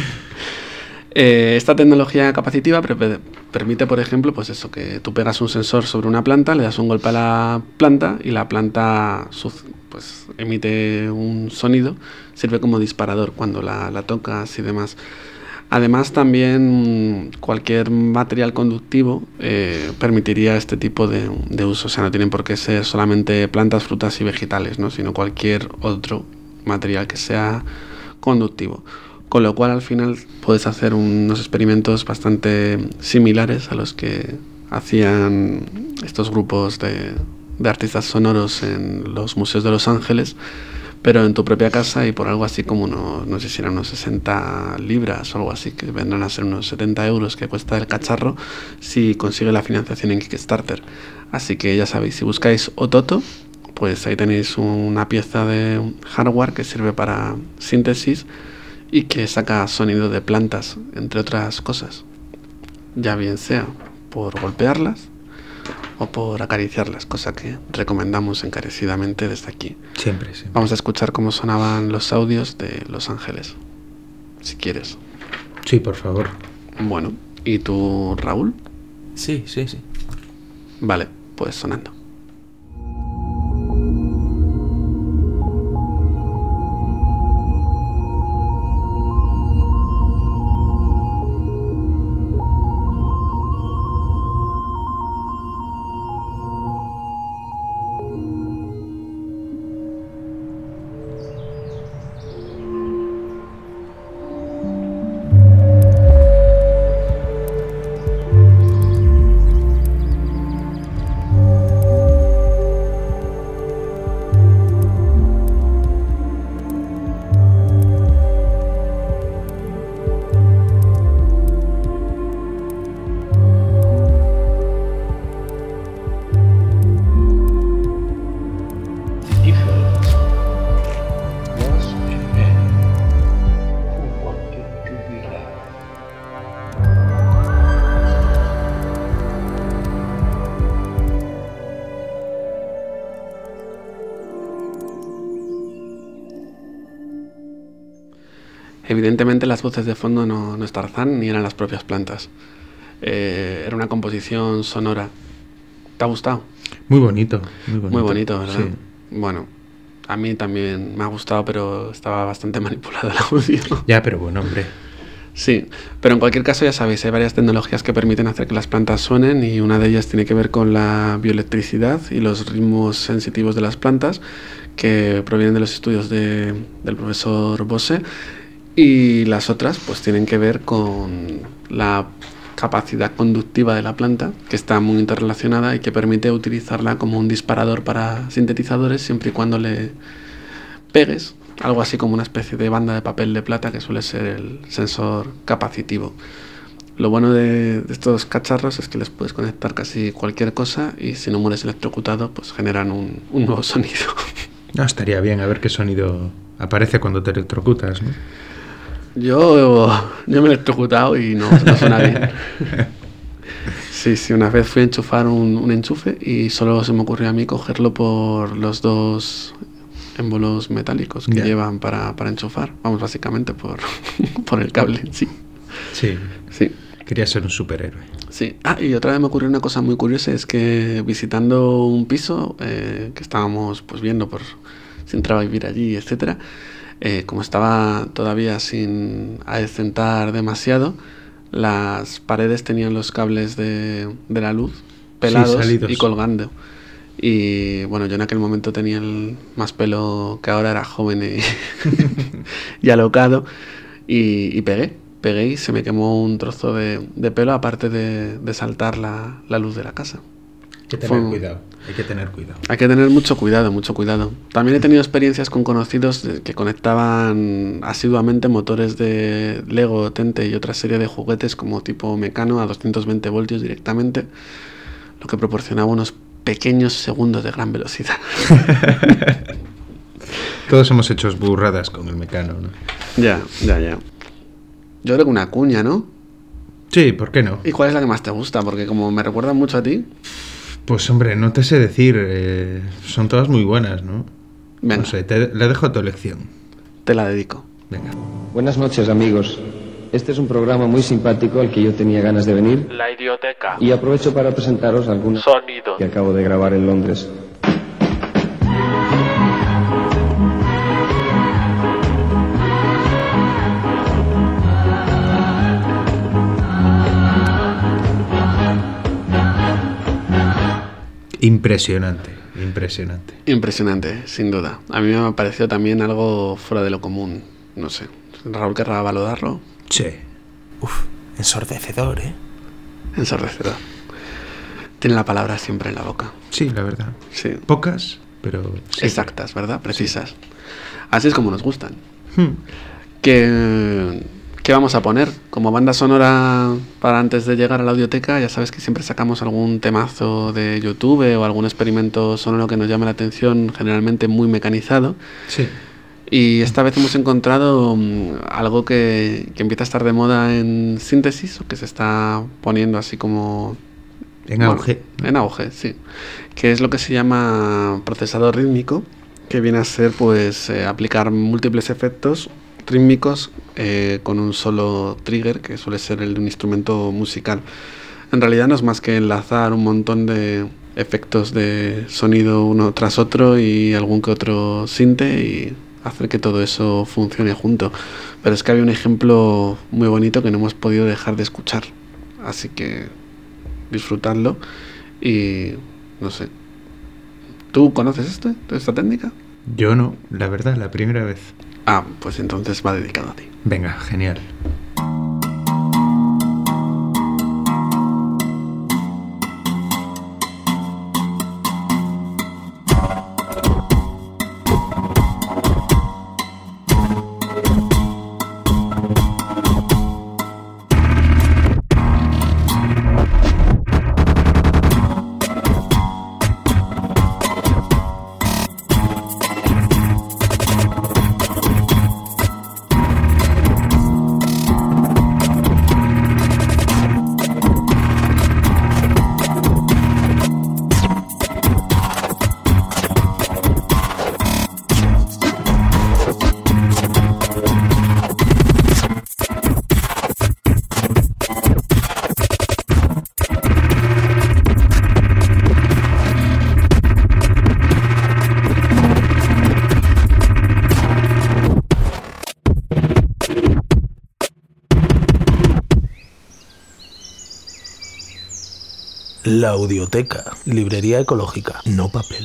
Esta tecnología capacitiva permite, por ejemplo, pues eso, que tú pegas un sensor sobre una planta, le das un golpe a la planta y la planta pues emite un sonido, sirve como disparador cuando la tocas y demás. Además, también cualquier material conductivo permitiría este tipo de uso. O sea, no tienen por qué ser solamente plantas, frutas y vegetales, ¿no? Sino cualquier otro material que sea conductivo. Con lo cual, al final, puedes hacer unos experimentos bastante similares a los que hacían estos grupos de artistas sonoros en los museos de Los Ángeles, pero en tu propia casa y por algo así como no sé si eran unos 60 libras o algo así, que vendrán a ser unos 70 euros que cuesta el cacharro si consigue la financiación en Kickstarter. Así que ya sabéis, si buscáis Ototo, pues ahí tenéis una pieza de hardware que sirve para síntesis y que saca sonido de plantas, entre otras cosas, ya bien sea por golpearlas o por acariciarlas, cosa que recomendamos encarecidamente desde aquí. Siempre. Vamos a escuchar cómo sonaban los audios de Los Ángeles, si quieres. Sí, por favor. Bueno, ¿y tú, Raúl? Sí. Vale, pues sonando. Evidentemente las voces de fondo no es Tarzán ni eran las propias plantas. Era una composición sonora. ¿Te ha gustado? Muy bonito. Muy bonito, ¿verdad? Sí. Bueno, a mí también me ha gustado, pero estaba bastante manipulado el audio. Ya, pero bueno, hombre. Sí, pero en cualquier caso ya sabéis, hay varias tecnologías que permiten hacer que las plantas suenen y una de ellas tiene que ver con la bioelectricidad y los ritmos sensitivos de las plantas que provienen de los estudios del profesor Bose. Y las otras pues tienen que ver con la capacidad conductiva de la planta, que está muy interrelacionada y que permite utilizarla como un disparador para sintetizadores siempre y cuando le pegues algo así como una especie de banda de papel de plata que suele ser el sensor capacitivo. Lo bueno de estos cacharros es que les puedes conectar casi cualquier cosa y si no mueres electrocutado, pues generan un nuevo sonido. No, estaría bien a ver qué sonido aparece cuando te electrocutas, ¿no? Yo me he electrocutado y no suena bien. Sí, una vez fui a enchufar un enchufe y solo se me ocurrió a mí cogerlo por los 2 émbolos metálicos que llevan para enchufar. Vamos, básicamente por el cable en sí. Sí. Sí. Quería ser un superhéroe. Sí. Y otra vez me ocurrió una cosa muy curiosa, es que visitando un piso que estábamos pues viendo si entraba a vivir allí, etcétera, como estaba todavía sin adecentar demasiado, las paredes tenían los cables de la luz pelados y colgando. Y bueno, yo en aquel momento tenía más pelo que ahora, era joven y alocado, y pegué y se me quemó un trozo de pelo, aparte de saltar la luz de la casa. Hay que tener cuidado. Hay que tener mucho cuidado. También he tenido experiencias con conocidos que conectaban asiduamente motores de Lego, Tente y otra serie de juguetes como tipo Mecano a 220 voltios directamente, lo que proporcionaba unos pequeños segundos de gran velocidad. Todos hemos hecho burradas con el Mecano, ¿no? Ya. Yo creo que una cuña, ¿no? Sí, ¿por qué no? ¿Y cuál es la que más te gusta? Porque como me recuerda mucho a ti. Pues hombre, no te sé decir. Son todas muy buenas, ¿no? Venga. No sé, le dejo a tu elección. Te la dedico. Venga. Buenas noches, amigos. Este es un programa muy simpático al que yo tenía ganas de venir. La Idioteca. Y aprovecho para presentaros algunos sonidos que acabo de grabar en Londres. Impresionante, sin duda. A mí me ha parecido también algo fuera de lo común. No sé. ¿Raúl querrá valorarlo? Sí. Ensordecedor, ¿eh? Ensordecedor. Tiene la palabra siempre en la boca. Sí, la verdad. Sí. Pocas, pero... sí. Exactas, ¿verdad? Precisas. Sí. Así es como nos gustan. ¿Qué vamos a poner? Como banda sonora para antes de llegar a la audioteca, ya sabes que siempre sacamos algún temazo de YouTube o algún experimento sonoro que nos llame la atención, generalmente muy mecanizado. Sí. Y esta vez hemos encontrado algo que empieza a estar de moda en síntesis, o que se está poniendo así como... En auge. En auge, sí. Que es lo que se llama procesador rítmico, que viene a ser pues aplicar múltiples efectos rítmicos con un solo trigger, que suele ser el de un instrumento musical. En realidad no es más que enlazar un montón de efectos de sonido uno tras otro y algún que otro sinte y hacer que todo eso funcione junto. Pero es que había un ejemplo muy bonito que no hemos podido dejar de escuchar, así que disfrutadlo. Y no sé, ¿tú conoces esta técnica? Yo no, la verdad, la primera vez. Pues entonces va dedicado a ti. Venga, genial. La audioteca, librería ecológica, no papel.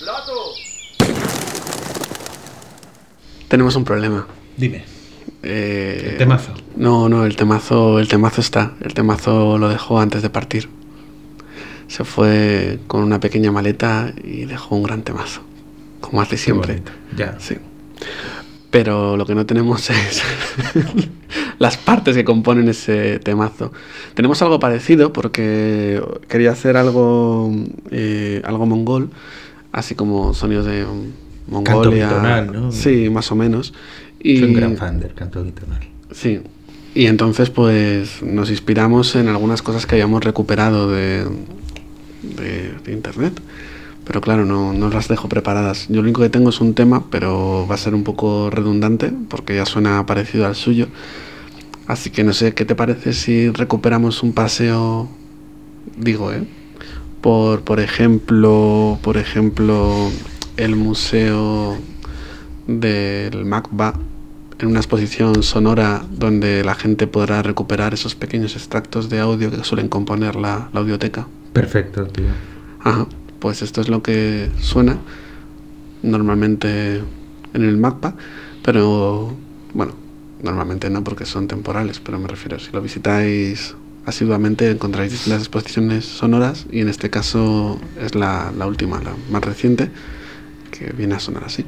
Tenemos un problema. Dime. ¿El temazo? No, el temazo está. El temazo lo dejó antes de partir. Se fue con una pequeña maleta y dejó un gran temazo, como hace siempre. Ya. Sí. pero lo que no tenemos es las partes que componen ese temazo. Tenemos algo parecido porque quería hacer algo mongol, así como sonidos de Mongolia. Canto guitonal, ¿no? Sí, más o menos. Y, soy un gran fan del canto guitonal. Sí, y entonces pues nos inspiramos en algunas cosas que habíamos recuperado de internet. Pero claro, no las dejo preparadas. Yo lo único que tengo es un tema, pero va a ser un poco redundante porque ya suena parecido al suyo. Así que no sé, ¿qué te parece si recuperamos un paseo, digo, por ejemplo, el museo del MACBA, en una exposición sonora donde la gente podrá recuperar esos pequeños extractos de audio que suelen componer la audioteca? Perfecto, tío. Ajá. Pues esto es lo que suena normalmente en el MACBA, pero bueno, normalmente no porque son temporales, pero me refiero, si lo visitáis asiduamente encontraréis distintas exposiciones sonoras y en este caso es la última, la más reciente, que viene a sonar así.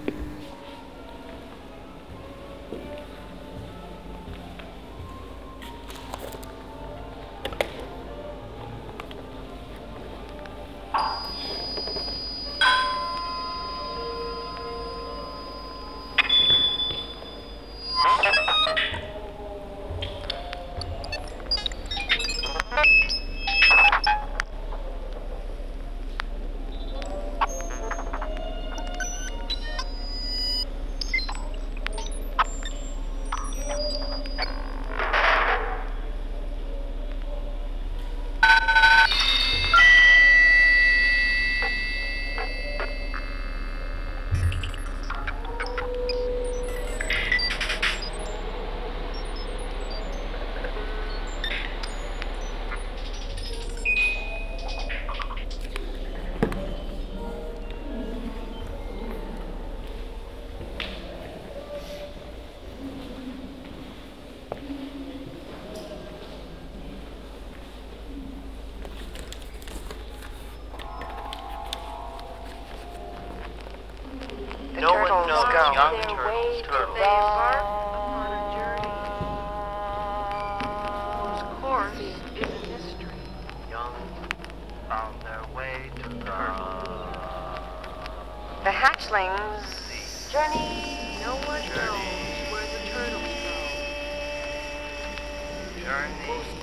No one knows young turtles embark upon a journey whose course is a mystery. Young found their way to the hatchlings journey. No one knows where the turtles go. Journey whose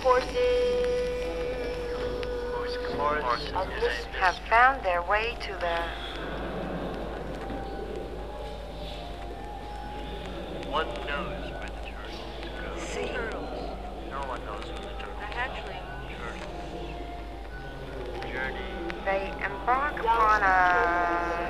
courses of mystery have found their way to the one knows where the turtles go. See. Turtles. No one knows where the turtles go. The hatchling. Turtles. Journey. They embark upon a...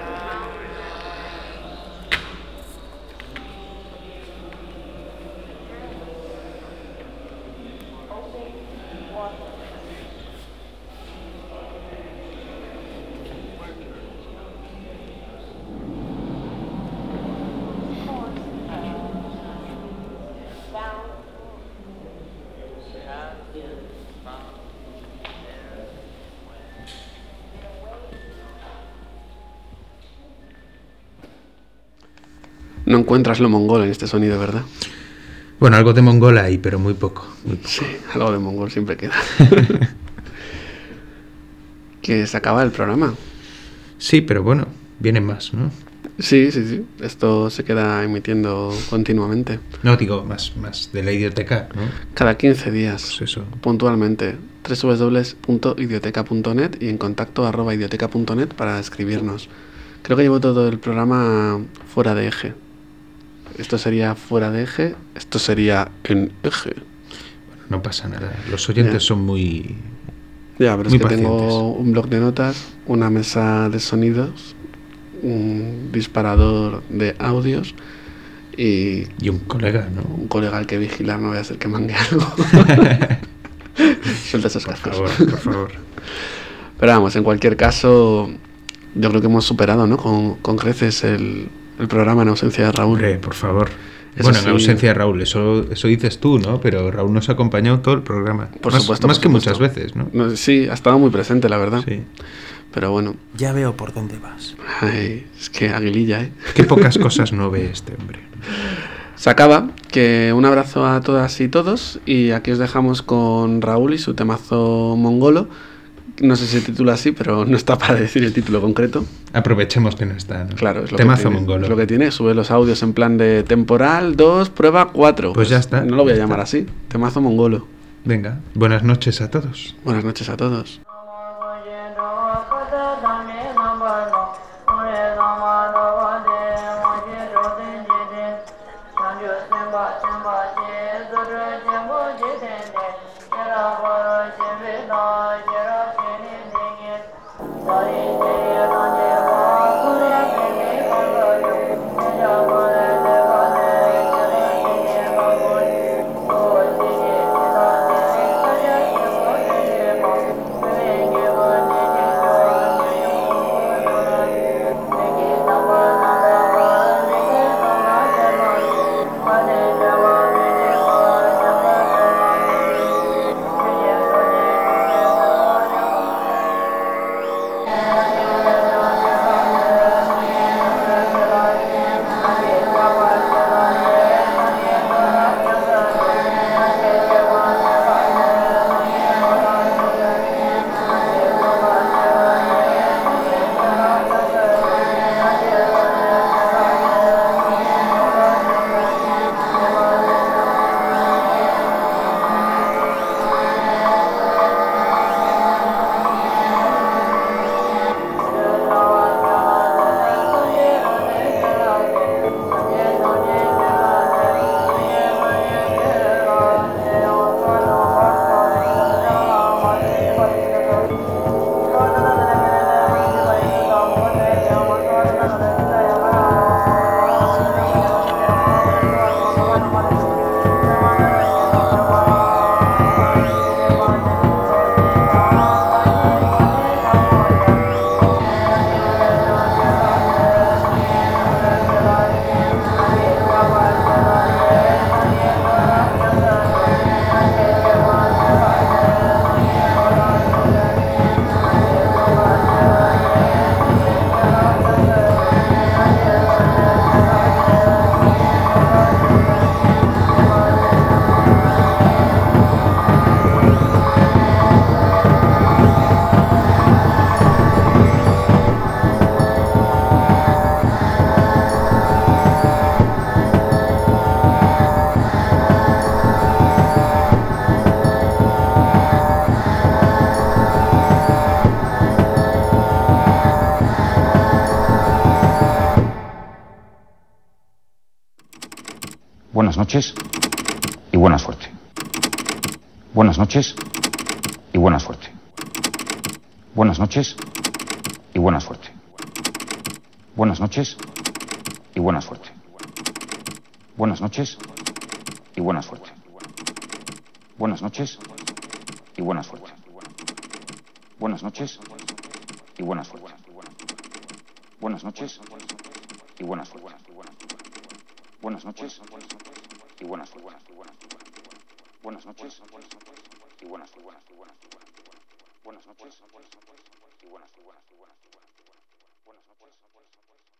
No encuentras lo mongol en este sonido, ¿verdad? Bueno, algo de mongol hay, pero muy poco. Sí, algo de mongol siempre queda. Que se acaba el programa. Sí, pero bueno, vienen más, ¿no? Sí. Esto se queda emitiendo continuamente. No, digo, más de la Idioteca, ¿no? Cada 15 días. Pues eso. Puntualmente. www.idioteca.net y en contacto @idioteca.net para escribirnos. Creo que llevo todo el programa fuera de eje. Esto sería fuera de eje, esto sería en eje. Bueno, no pasa nada. Los oyentes son muy... Ya, pero muy es que pacientes. tengo un bloc de notas, una mesa de sonidos, un disparador de audios y un colega, ¿no? Un colega al que vigilar, no voy a hacer que mangue algo. Suelta esos cascos. Por favor. Pero vamos, en cualquier caso, yo creo que hemos superado, ¿no? Con creces el programa en ausencia de Raúl. Por favor. Eso bueno, sí, en ausencia de Raúl, eso dices tú, ¿no? Pero Raúl nos ha acompañado todo el programa. Por más, supuesto. Más por que supuesto. muchas veces, ¿no? Sí, ha estado muy presente, la verdad. Sí. pero bueno. Ya veo por dónde vas. Ay, es que Aguililla, ¿eh? Qué pocas cosas no ve este hombre. Se acaba, que un abrazo a todas y todos, y aquí os dejamos con Raúl y su temazo mongolo. No sé si se titula así, pero no está para decir el título concreto. Aprovechemos que no está, ¿no? Claro, es lo temazo que tiene, mongolo. es lo que tiene. Sube los audios en plan de temporal 2, prueba 4. Pues ya está. No lo voy a ya llamar está. así. Temazo mongolo. Venga, buenas noches a todos. Buenas noches a todos. Buenas noches y buena suerte. Buenas noches y buena suerte. Buenas noches y buena suerte. Buenas noches y buena suerte. Buenas noches y buena suerte. Buenas noches y buena suerte. Buenas noches y buena suerte. Buenas noches y buena suerte. Buenas noches y buena suerte. Buenas noches y buena suerte. Buenas noches y buena suerte. Buenas noches y buena suerte.